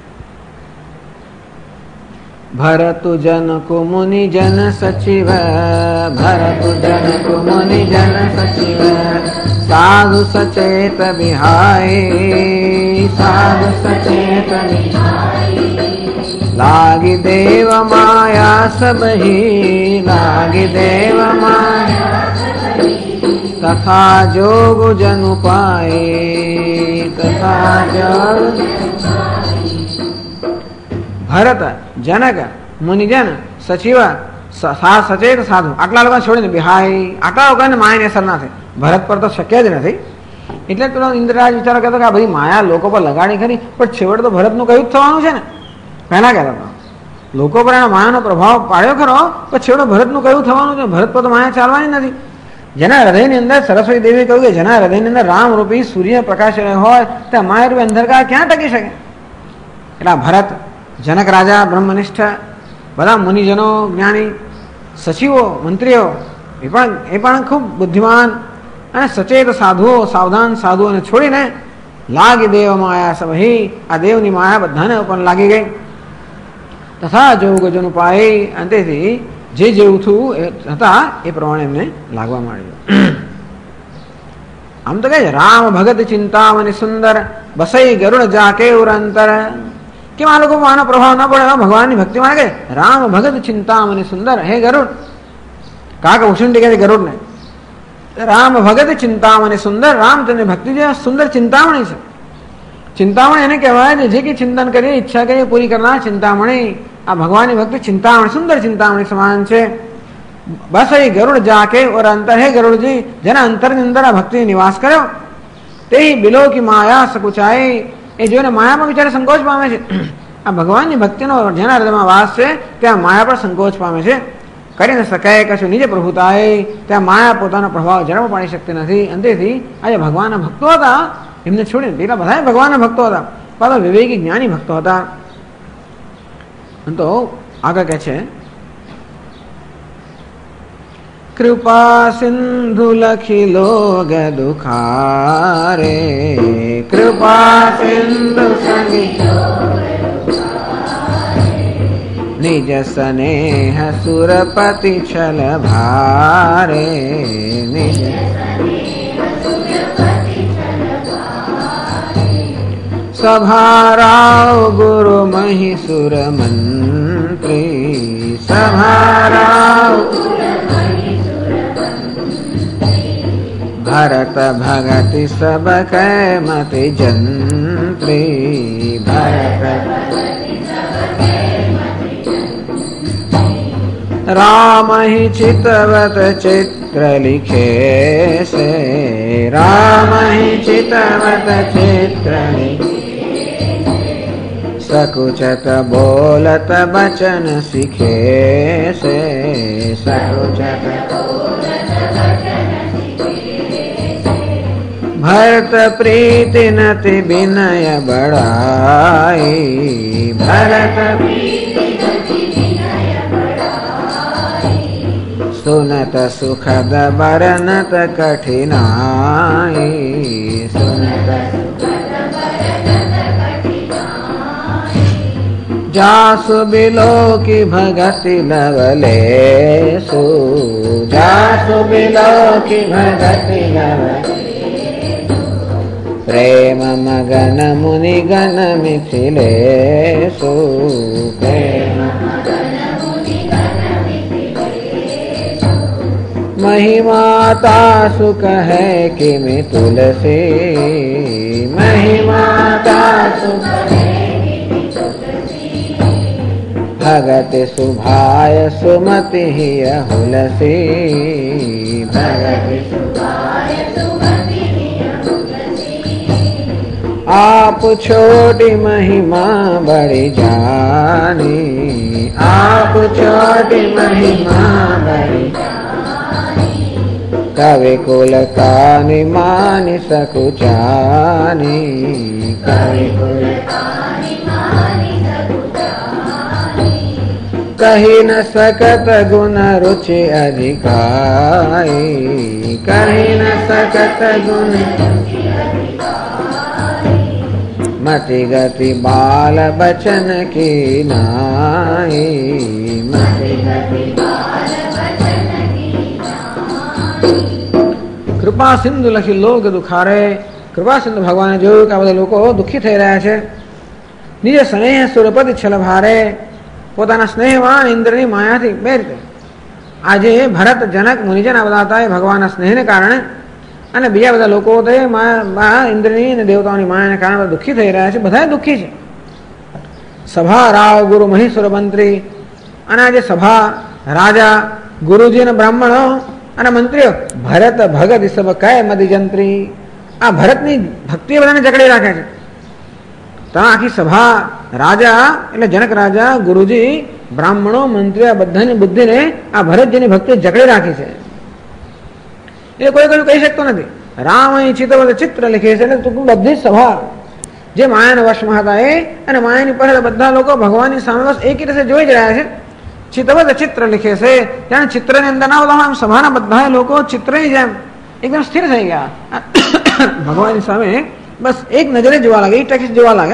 ભરતુ જનકુ મુનિ જન સચિવ, ભરતુ જનકુ મુનિ જન સચિવ, સાધુ સચેત વિહાય, સાધુ સચેત લાગી દેવ માયા સબહી, લાગી દેવ માયા તથા જોગ જનુ પાય, તથા જોગ. ભરત, જનક, મુનિજન, સચિવ, સચેત, સાધુ, આટલા લોકો છોડીને બિહાઈ, આટલા લોકોને માયાની અસર ના થાય. ભરત પર તો શક્ય જ નથી. એટલે પેલો ઇન્દ્રરાજ વિચારો કહેતો કે આ બધી માયા લોકો પર લગાડી ખરી, પણ છેવટે તો ભરતનું કયું જ થવાનું છે ને. પહેલા કહેતો હતો લોકો પર એના માયાનો પ્રભાવ પાડ્યો ખરો, પણ છેવટે ભરતનું કયું થવાનું છે? ભરત પર તો માયા ચાલવાની નથી. જેના હૃદયની અંદર સરસ્વતી દેવી કહ્યું કે જેના હૃદયની અંદર રામ રૂપી સૂર્ય પ્રકાશ હોય ત્યાં માયા રૂપી અંધકાર ક્યાં ટકી શકે? એટલે ભરત, જનક રાજા બ્રહ્મનિષ્ઠ, બધા મુનિજનો જ્ઞાની, સચિવો મંત્રીઓ એ પણ ખૂબ બુદ્ધિમાન અને સચેત સાધુઓ, સાવધાન સાધુઓને છોડીને લાગી દેવ માયા સબહી, આ દેવની માયા બધાને ઉપર લાગી ગઈ. તથા જોગજનું પાય, અંતેથી જે જેવું થયું હતા એ પ્રમાણે એમને લાગવા માંડ્યું. આમ તો કહે છે રામ ભગત ચિંતામણી સુંદર, બસઈ ગરુડ જાકે ઉરંતર. કેમ આ લોકો આનો પ્રભાવ ન પડે ભગવાનની ભક્તિ માં કે રામ ભગત ચિંતામણી સુંદર, હે ગરુડ, કાક ઉછુંડી કહે ગરુડ ને, રામ ભગત ચિંતામણી સુંદર, રામચંદ્ર ભક્તિ જે સુંદર ચિંતામણી છે. ચિંતામણી એને કહેવાય જે કે ચિંતન કરીએ ઈચ્છા કરીએ પૂરી કરનાર ચિંતામણી. આ ભગવાનની ભક્તિ ચિંતામણી, સુંદર ચિંતામણી સમાન છે. બસ એ ગરુડ જાકે ઓર અંતર, હે ગરુડજી, જેના અંતરની અંદર આ ભક્તિ નિવાસ કર્યો, તે બિલો કી માયા સકુચાઈ, એ જોઈને માયામાં બિચારે સંકોચ પામે છે. આ ભગવાનની ભક્તિનો જેના હૃદયમાં વાસ છે ત્યાં માયા પર સંકોચ પામે છે. કરી ન શકાય કશું નિજ પ્રભુતાએ, ત્યાં માયા પોતાનો પ્રભાવ જરામાં પાડી શકતી નથી. અંતેથી આજે ભગવાનના ભક્તો હતા એમને છોડીને પેલા બધા ભગવાનના ભક્તો હતા, પાછા વિવેકી જ્ઞાની ભક્તો હતા. તો આગળ કહે છે, કૃપા સિંધુ લખી લોગ દુખારે, કૃપા સિંધુ નિજ સ્નેહ સુરપતિ છલ ભારે, નિજ સભારાવ ગુરુ મહિસુર મંત્રી, સભારાવ ભરત ભગતિ સબ कै મતિ જંત્રી, ભરત राम ही चितवत चित्र लिखे से, राम ही चितवत चित्र सकुचत बोलत बचन सीखे से, सकुचत भरत प्रीति नति विनय बड़ाई, भरत सुनत सुखद बरनत कठिनाई, सुनत जासु बिलो की भगति लवलेसु, जासु बिलो की भगति लवलेसु, प्रेम मगन मुनि गण मिथिलेसु, प्रेम महिमा तासु कहे किमि तुलसी, महिमा तासु भगति सुभाय सुमति हिय हुलसी, भगति सुभाय सुमति हिय हुलसी, आप छोटी महिमा बड़ी जानी, आप छोटी महिमा बड़ी जानी, कवि कुल कानि मानि सकुचानी, कवि कुल कही न सकत गुण रुचि अधिकाई, कही न सकत गुण मति गति बाल बचन की नाई, मति गति बाल बचन की नाई। कृपा सिंधु लखी लोग दुखारे, कृपा सिंधु भगवान જોયું કે આ બધા લોકો દુઃખી થઈ રહ્યા છે. નિજ સ્નેહ સુરપતિ છલ ભારે, પોતાના સ્નેહવાન ઇન્દ્રની માયાથી બે રીતે આજે ભરત જનક મુનિજન આ બધા હતા એ ભગવાનના સ્નેહને કારણે, અને બીજા બધા લોકો તે ઇન્દ્રની અને દેવતાઓની માયાને કારણે દુઃખી થઈ રહ્યા છે. બધા દુઃખી છે. સભા રાવ ગુરુ મહેશ્વર મંત્રી, અને આજે સભા રાજા ગુરુજી અને બ્રાહ્મણો અને મંત્રીઓ ભરત ભગત સબ કય મદિજંત્રી, આ ભરતની ભક્તિ બધાને જકડી રાખે છે. તો આખી સભા રાજા એટલે જનક રાજા ગુરુજી બ્રાહ્મણો મંત્રી આ બધાની બુદ્ધિને આ ભરતજીની ભક્તિ જકડી રાખી છે. એ કોઈ કયું કહી શકતો નથી. રામ અહીં ચિત્તવત ચિત્ર લખે છે, એટલે બધી સભા જે માયાના વશમાં હતા એ અને માયાની પહેલા બધા લોકો ભગવાનની સામે બસ એક રીતે જોઈ જ રહ્યા છે. ચિત્તવત ચિત્ર લખે છે, ત્યાં ચિત્રની અંદર ના બધા સભાના બધા લોકો ચિત્રની જેમ એકદમ સ્થિર થઈ ગયા ભગવાનની સામે બસ એક નજરે જોવા લાગે, એક ટકી જોવા લાગે.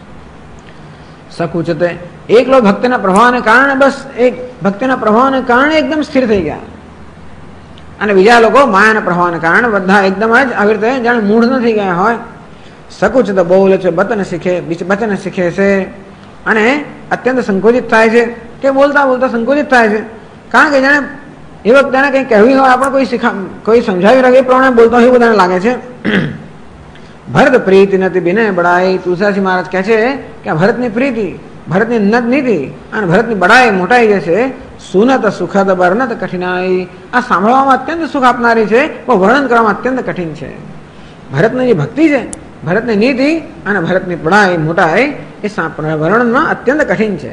સકુચતે એકલો ભક્તિના પ્રભાવને કારણે બસ એક ભક્તિના પ્રભાવને કારણે એકદમ સ્થિર થઈ ગયા, અને બીજા લોકો માયાના પ્રભાવને કારણે બધા એકદમ જ આવી રીતે જાણે મૂળ ન થઈ ગયા હોય. સકુચત બોલે છે, બચન શીખે છે, અને અત્યંત સંકોચિત થાય છે કે બોલતા બોલતા સંકોચિત થાય છે. કારણ કે જાણે એ વખતે એને કંઈ કહેવી હોય, આપણે કોઈ સમજાવી રાખે એ પ્રમાણે બોલતા હોય એવું બધાને લાગે છે. ભરત પ્રીતિ નથી વિનય બડાઈ, તુલસીદાસજી મહારાજ કહે છે કે આ ભરતની પ્રીતિ, ભરતની નત નીતિ અને ભરતની બડાઈ મોટાઈ જે છે, સુનત સુખદ વર્ણત કઠિનાઈ, આ સાંભળવામાં અત્યંત સુખ આપનારી છે, પણ વર્ણન કરવામાં અત્યંત કઠિન છે. ભરતની જે ભક્તિ છે, ભરતની નીતિ અને ભરતની બડાઈ મોટાઈ એ વર્ણનમાં અત્યંત કઠિન છે.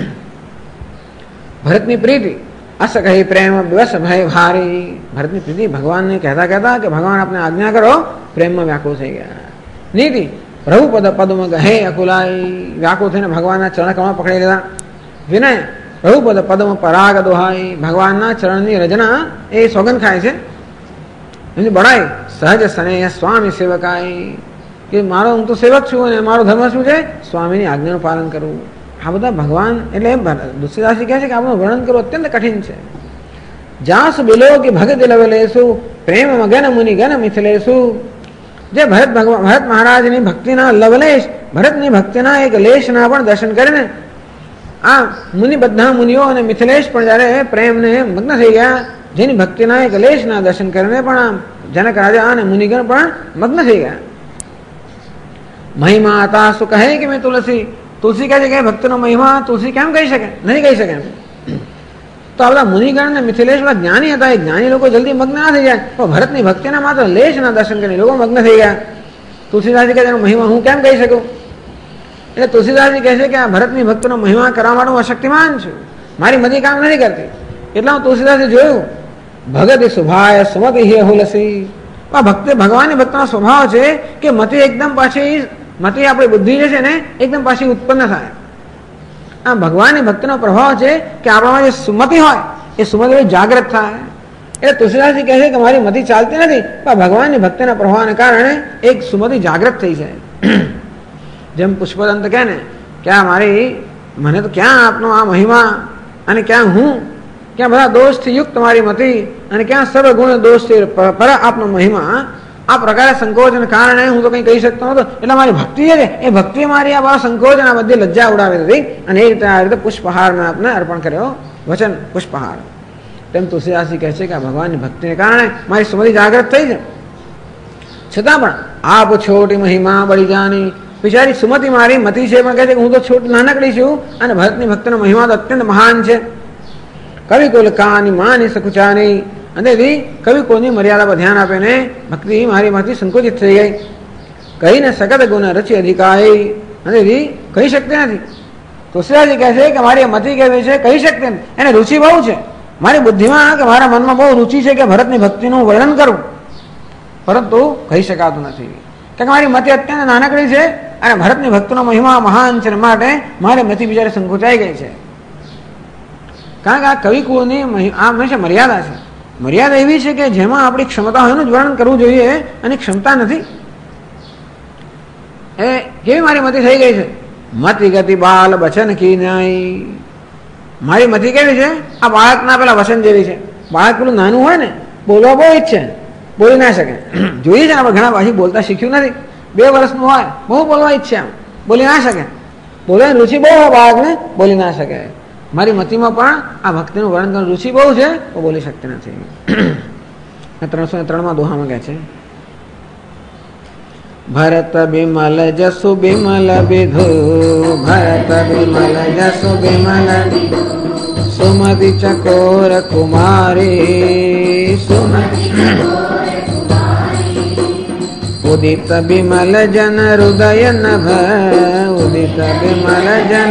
ભરતની પ્રીતિ અસ કહી પ્રેમ દિવસ ભય ભારી, ભરતની પ્રીતિ ભગવાનને કહેતા કહેતા કે ભગવાન આપને આજ્ઞા કરો, પ્રેમમાં વ્યાકુળ થઈ ગયા. નીતિ પ્રભુ પદ પદમાં ગહે અકુલાઈ, વ્યાકુળ થઈને ભગવાનના ચરણ કમળ પકડી લીધા. વિનય પ્રભુ પદ પદમાં પરાગ દોહાઈ, ભગવાનના ચરણની રચના એ સોગન ખાય છે. એની બડાઈ સહજ સ્નેહ સ્વામી સેવકાઈ, કે મારો હું તો સેવક છું અને મારો ધર્મ શું છે, સ્વામીની આજ્ઞાનું પાલન કરવું. આ બધા ભગવાન એટલે તુલસીદાસજી કહે છે કે આપણું વર્ણન કરવું અત્યંત કઠિન છે. જાસ બિલો કે ભગત લવલેશું, પ્રેમ મગન મુનિ ગન મિથિલેશું. જે ભરત મહારાજની ભક્તિના લવલેશ, ભરતની ભક્તિના એક લેશના પણ દર્શન કરીને આ મુનિ બધા મુનિઓ અને મિથિલેશ પણ જયારે પ્રેમને મગ્ન થઈ ગયા, જેની ભક્તિના એક લેશના દર્શન કરીને પણ જનક રાજા અને મુનિગણ પણ મગ્ન થઈ ગયા. મહિમા હતા શું કહે કે મેં તુલસી, તુલસી કહે છે કે ભક્તનો મહિમા તુલસી કેમ કહી શકે, નહીં કહી શકે. તો આ બધા મુનિગણ ને મિથિલેશ બધા જ્ઞાની હતા, એ જ્ઞાની લોકો જલ્દી મગ્ન ના થઈ જાય, પણ ભરતની ભક્તિના માત્ર લેશના દર્શન કરીને લોકો મગ્ન થઈ ગયા. તુલસીદાસજી કહે તેનો મહિમા હું કેમ કહી શકું. એટલે તુલસીદાસજી કહે છે કે આ ભરતની ભક્તનો મહિમા કરવા માટે હું અશક્તિમાન છું, મારી મતિ કામ નથી કરતી. એટલે હું તુલસીદાસજી જોયું ભગત સુભાય સુમતિ હે હુલસી, આ ભક્તિ ભગવાનની ભક્તનો સ્વભાવ છે કે મતિ એકદમ પાછી મતિ આપણી બુદ્ધિ જે છે ને એકદમ પાછી ઉત્પન્ન થાય. આ ભગવાનની ભક્તિનો પ્રભાવ છે કે આપણામાં જે સુમતિ હોય એ સુમતિ જાગૃત થાય. એટલે તુલસીદાસજી કહે છે કે મારી મતિ ચાલતી નથી પણ ભગવાનની ભક્તિના પ્રભાવને કારણે એક સુમતિ જાગૃત થઈ જાય. જેમ પુષ્પદંત કહે ને કે આ મારી મને તો ક્યાં આપનો આ મહિમા અને ક્યાં હું ક્યાં બધા દોષથી યુક્ત મારી મતિ અને ક્યાં સર્વગુણ દોષથી પર આપનો મહિમા. આ પ્રકારે સંકોચન કારણે હું તો કંઈ કહી શકતો નતો. એટલે મારી ભક્તિ છે એ ભક્તિ મારી આ બા સંકોચન આ બધી લજ્જા ઉડાવી હતી અને એ રીતે આ રીતે પુષ્પહાર મેં આપને અર્પણ કર્યો વચન પુષ્પહાર. તેમ તુલસીદાસજી કહે છે કે આ ભગવાનની ભક્તિને કારણે મારી સુમતિ જાગૃત થઈ છે. છતાં પણ આપ છોટી મહિમા બળી જાની બિચારી સુમતિ મારી મતિ છે પણ કહે છે કે હું તો છોટી નાનકડી છું અને ભરતની ભક્તિનો મહિમા તો અત્યંત મહાન છે. કવિ કુલ કાની માની સકુચાની અને કવિ કોની મર્યાદા પર ધ્યાન આપે ને ભક્તિ મારી માંથી સંકોચિત થઈ ગઈ. કહીને સગત ગુણ રચી અધિકારી અને કહી શકતી નથી. તુલસીદાસજી કહે છે કે મારી મતિ કેવી છે કહી શકતી નથી. એને રુચિ બહુ છે મારી બુદ્ધિમાં કે મારા મનમાં બહુ રુચિ છે કે ભરતની ભક્તિનું વર્ણન કરું પરંતુ કહી શકાતું નથી. કે મારી મતિ અત્યંત નાનકડી છે અને ભરતની ભક્તિનો મહિમા મહાન છે માટે મારી મતિ બિચારી સંકોચાઈ ગઈ છે. કારણ કે આ કવિ કુળની આ હંમેશા મર્યાદા છે. મર્યાદા એવી છે કે જેમાં આપણી ક્ષમતા હોય એનું જ વર્ણન કરવું જોઈએ અને ક્ષમતા નથી. એ કેવી મારી મતિ થઈ ગઈ છે. મતિ ગતિ બાલ વચન કી ન્યાય. મારી મતિ કેવી છે આ બાળકના પેલા વચન જેવી છે. બાળક પેલું નાનું હોય ને બોલવા બહુ ઈચ્છે બોલી ના શકે. જોઈએ છે આપણે ઘણા પાછી બોલતા શીખ્યું નથી. 2 વર્ષનું હોય બહુ બોલવા ઈચ્છે આમ બોલી ના શકે. બોલવાની રુચિ બહુ હોય બાળકને બોલી ના શકે. મારી મતિમાં પણ આ ભક્તિનું વર્ણન કરવાની રુચિ બહુ છે તો બોલી શકતી નથી. 303 દોહામાં કહે છે ભરત બિમલ જસુ બિમલ વિધુ ભરત બિમલ જસુ બિમલ સુમતિ ચકોર કુમારી ઉદિત બિમલ જન હૃદય નભ ઉદિત બિમલ જન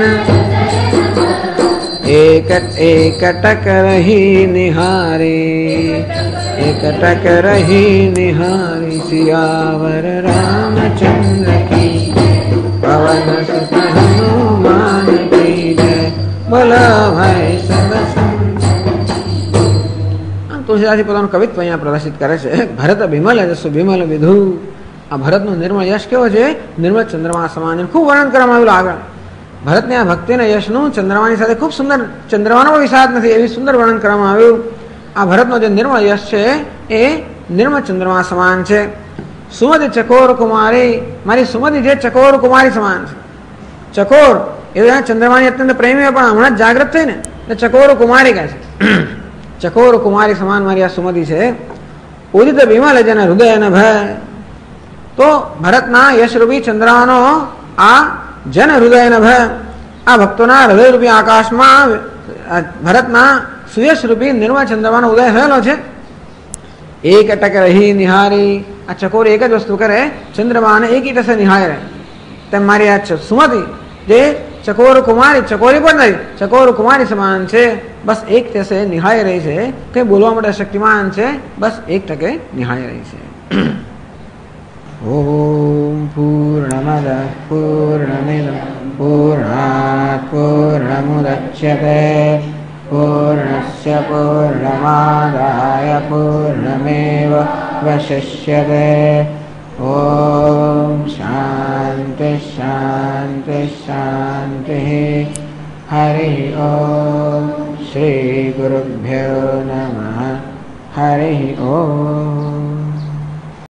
એક ટક રહી નિહારી એક ટક રહી નિહારી સિયાવર રામચંદ્ર કી પવન સુત હનુમાન કી જય બોલો ભાઈ સબ. તુલસીદાસજી પોતાનું કવિત્વ અહીંયા પ્રદર્શિત કરે છે. ભરત બિમલ જસુ બિમલ વિધુ. આ ભરતનું નિર્મળ યશ કેવો છે નિર્મળ ચંદ્રમા સમાન ખૂબ વર્ણન કરવામાં આવેલું આગળ. ભરતની આ ભક્તિના યશનું ચંદ્રમાની સાથે ખૂબ સુંદર ચંદ્રમાનો પણ વિષાદ નથી એવી સુંદર વર્ણન કરવામાં આવ્યું. આ ભરતનો જે નિર્મળ યશ છે એ નિર્મળ ચંદ્રમા સમાન છે. સુમતિ ચકોર કુમારી મારી સુમતિ જે ચકોર કુમારી સમાન છે. ચકોર એ ચંદ્રમાની અત્યંત પ્રેમી પણ હમણાં જ જાગૃત થઈ ને એટલે ચકોર કુમારી કહે છે. ચકોર કુમારી સમાન મારી આ સુમતિ છે. ઉદિત બિમલ જન હૃદય ન ભય. તો ભરતના યશરૂપી ચંદ્રમાનો આ જન હૃદય ન ભય આ ભક્તોના હૃદયરૂપી આકાશમાં ભરતના સુયશરૂપી નિર્મળ ચંદ્રમાનો ઉદય થયેલો છે. એક ટક રહી નિહારી. આ ચકોર એક જ વસ્તુ કરે ચંદ્રમાને એકી ટસે નિહાળે. તેમ મારી આ સુમતિ જે ચકોર કુમારી ચકોરી પણ નહીં ચકોર કુમારી સમાન છે. બસ એક ટસે નિહાળી રહી છે. કંઈ બોલવા માટે શક્તિમાન છે બસ એક ટકે નિહાળી રહી છે. ઓમ પૂર્ણમદ પૂર્ણમિદં પૂર્ણાત પૂર્ણમુદચ્યતે પૂર્ણસ્ય પૂર્ણમાદાય પૂર્ણમેવાવશિષ્યતે. ઓમ શાંતિ શાંતિ શાંતિ. હરિ ઓમ શ્રી ગુરુભ્યો નમઃ. હરિ ઓમ.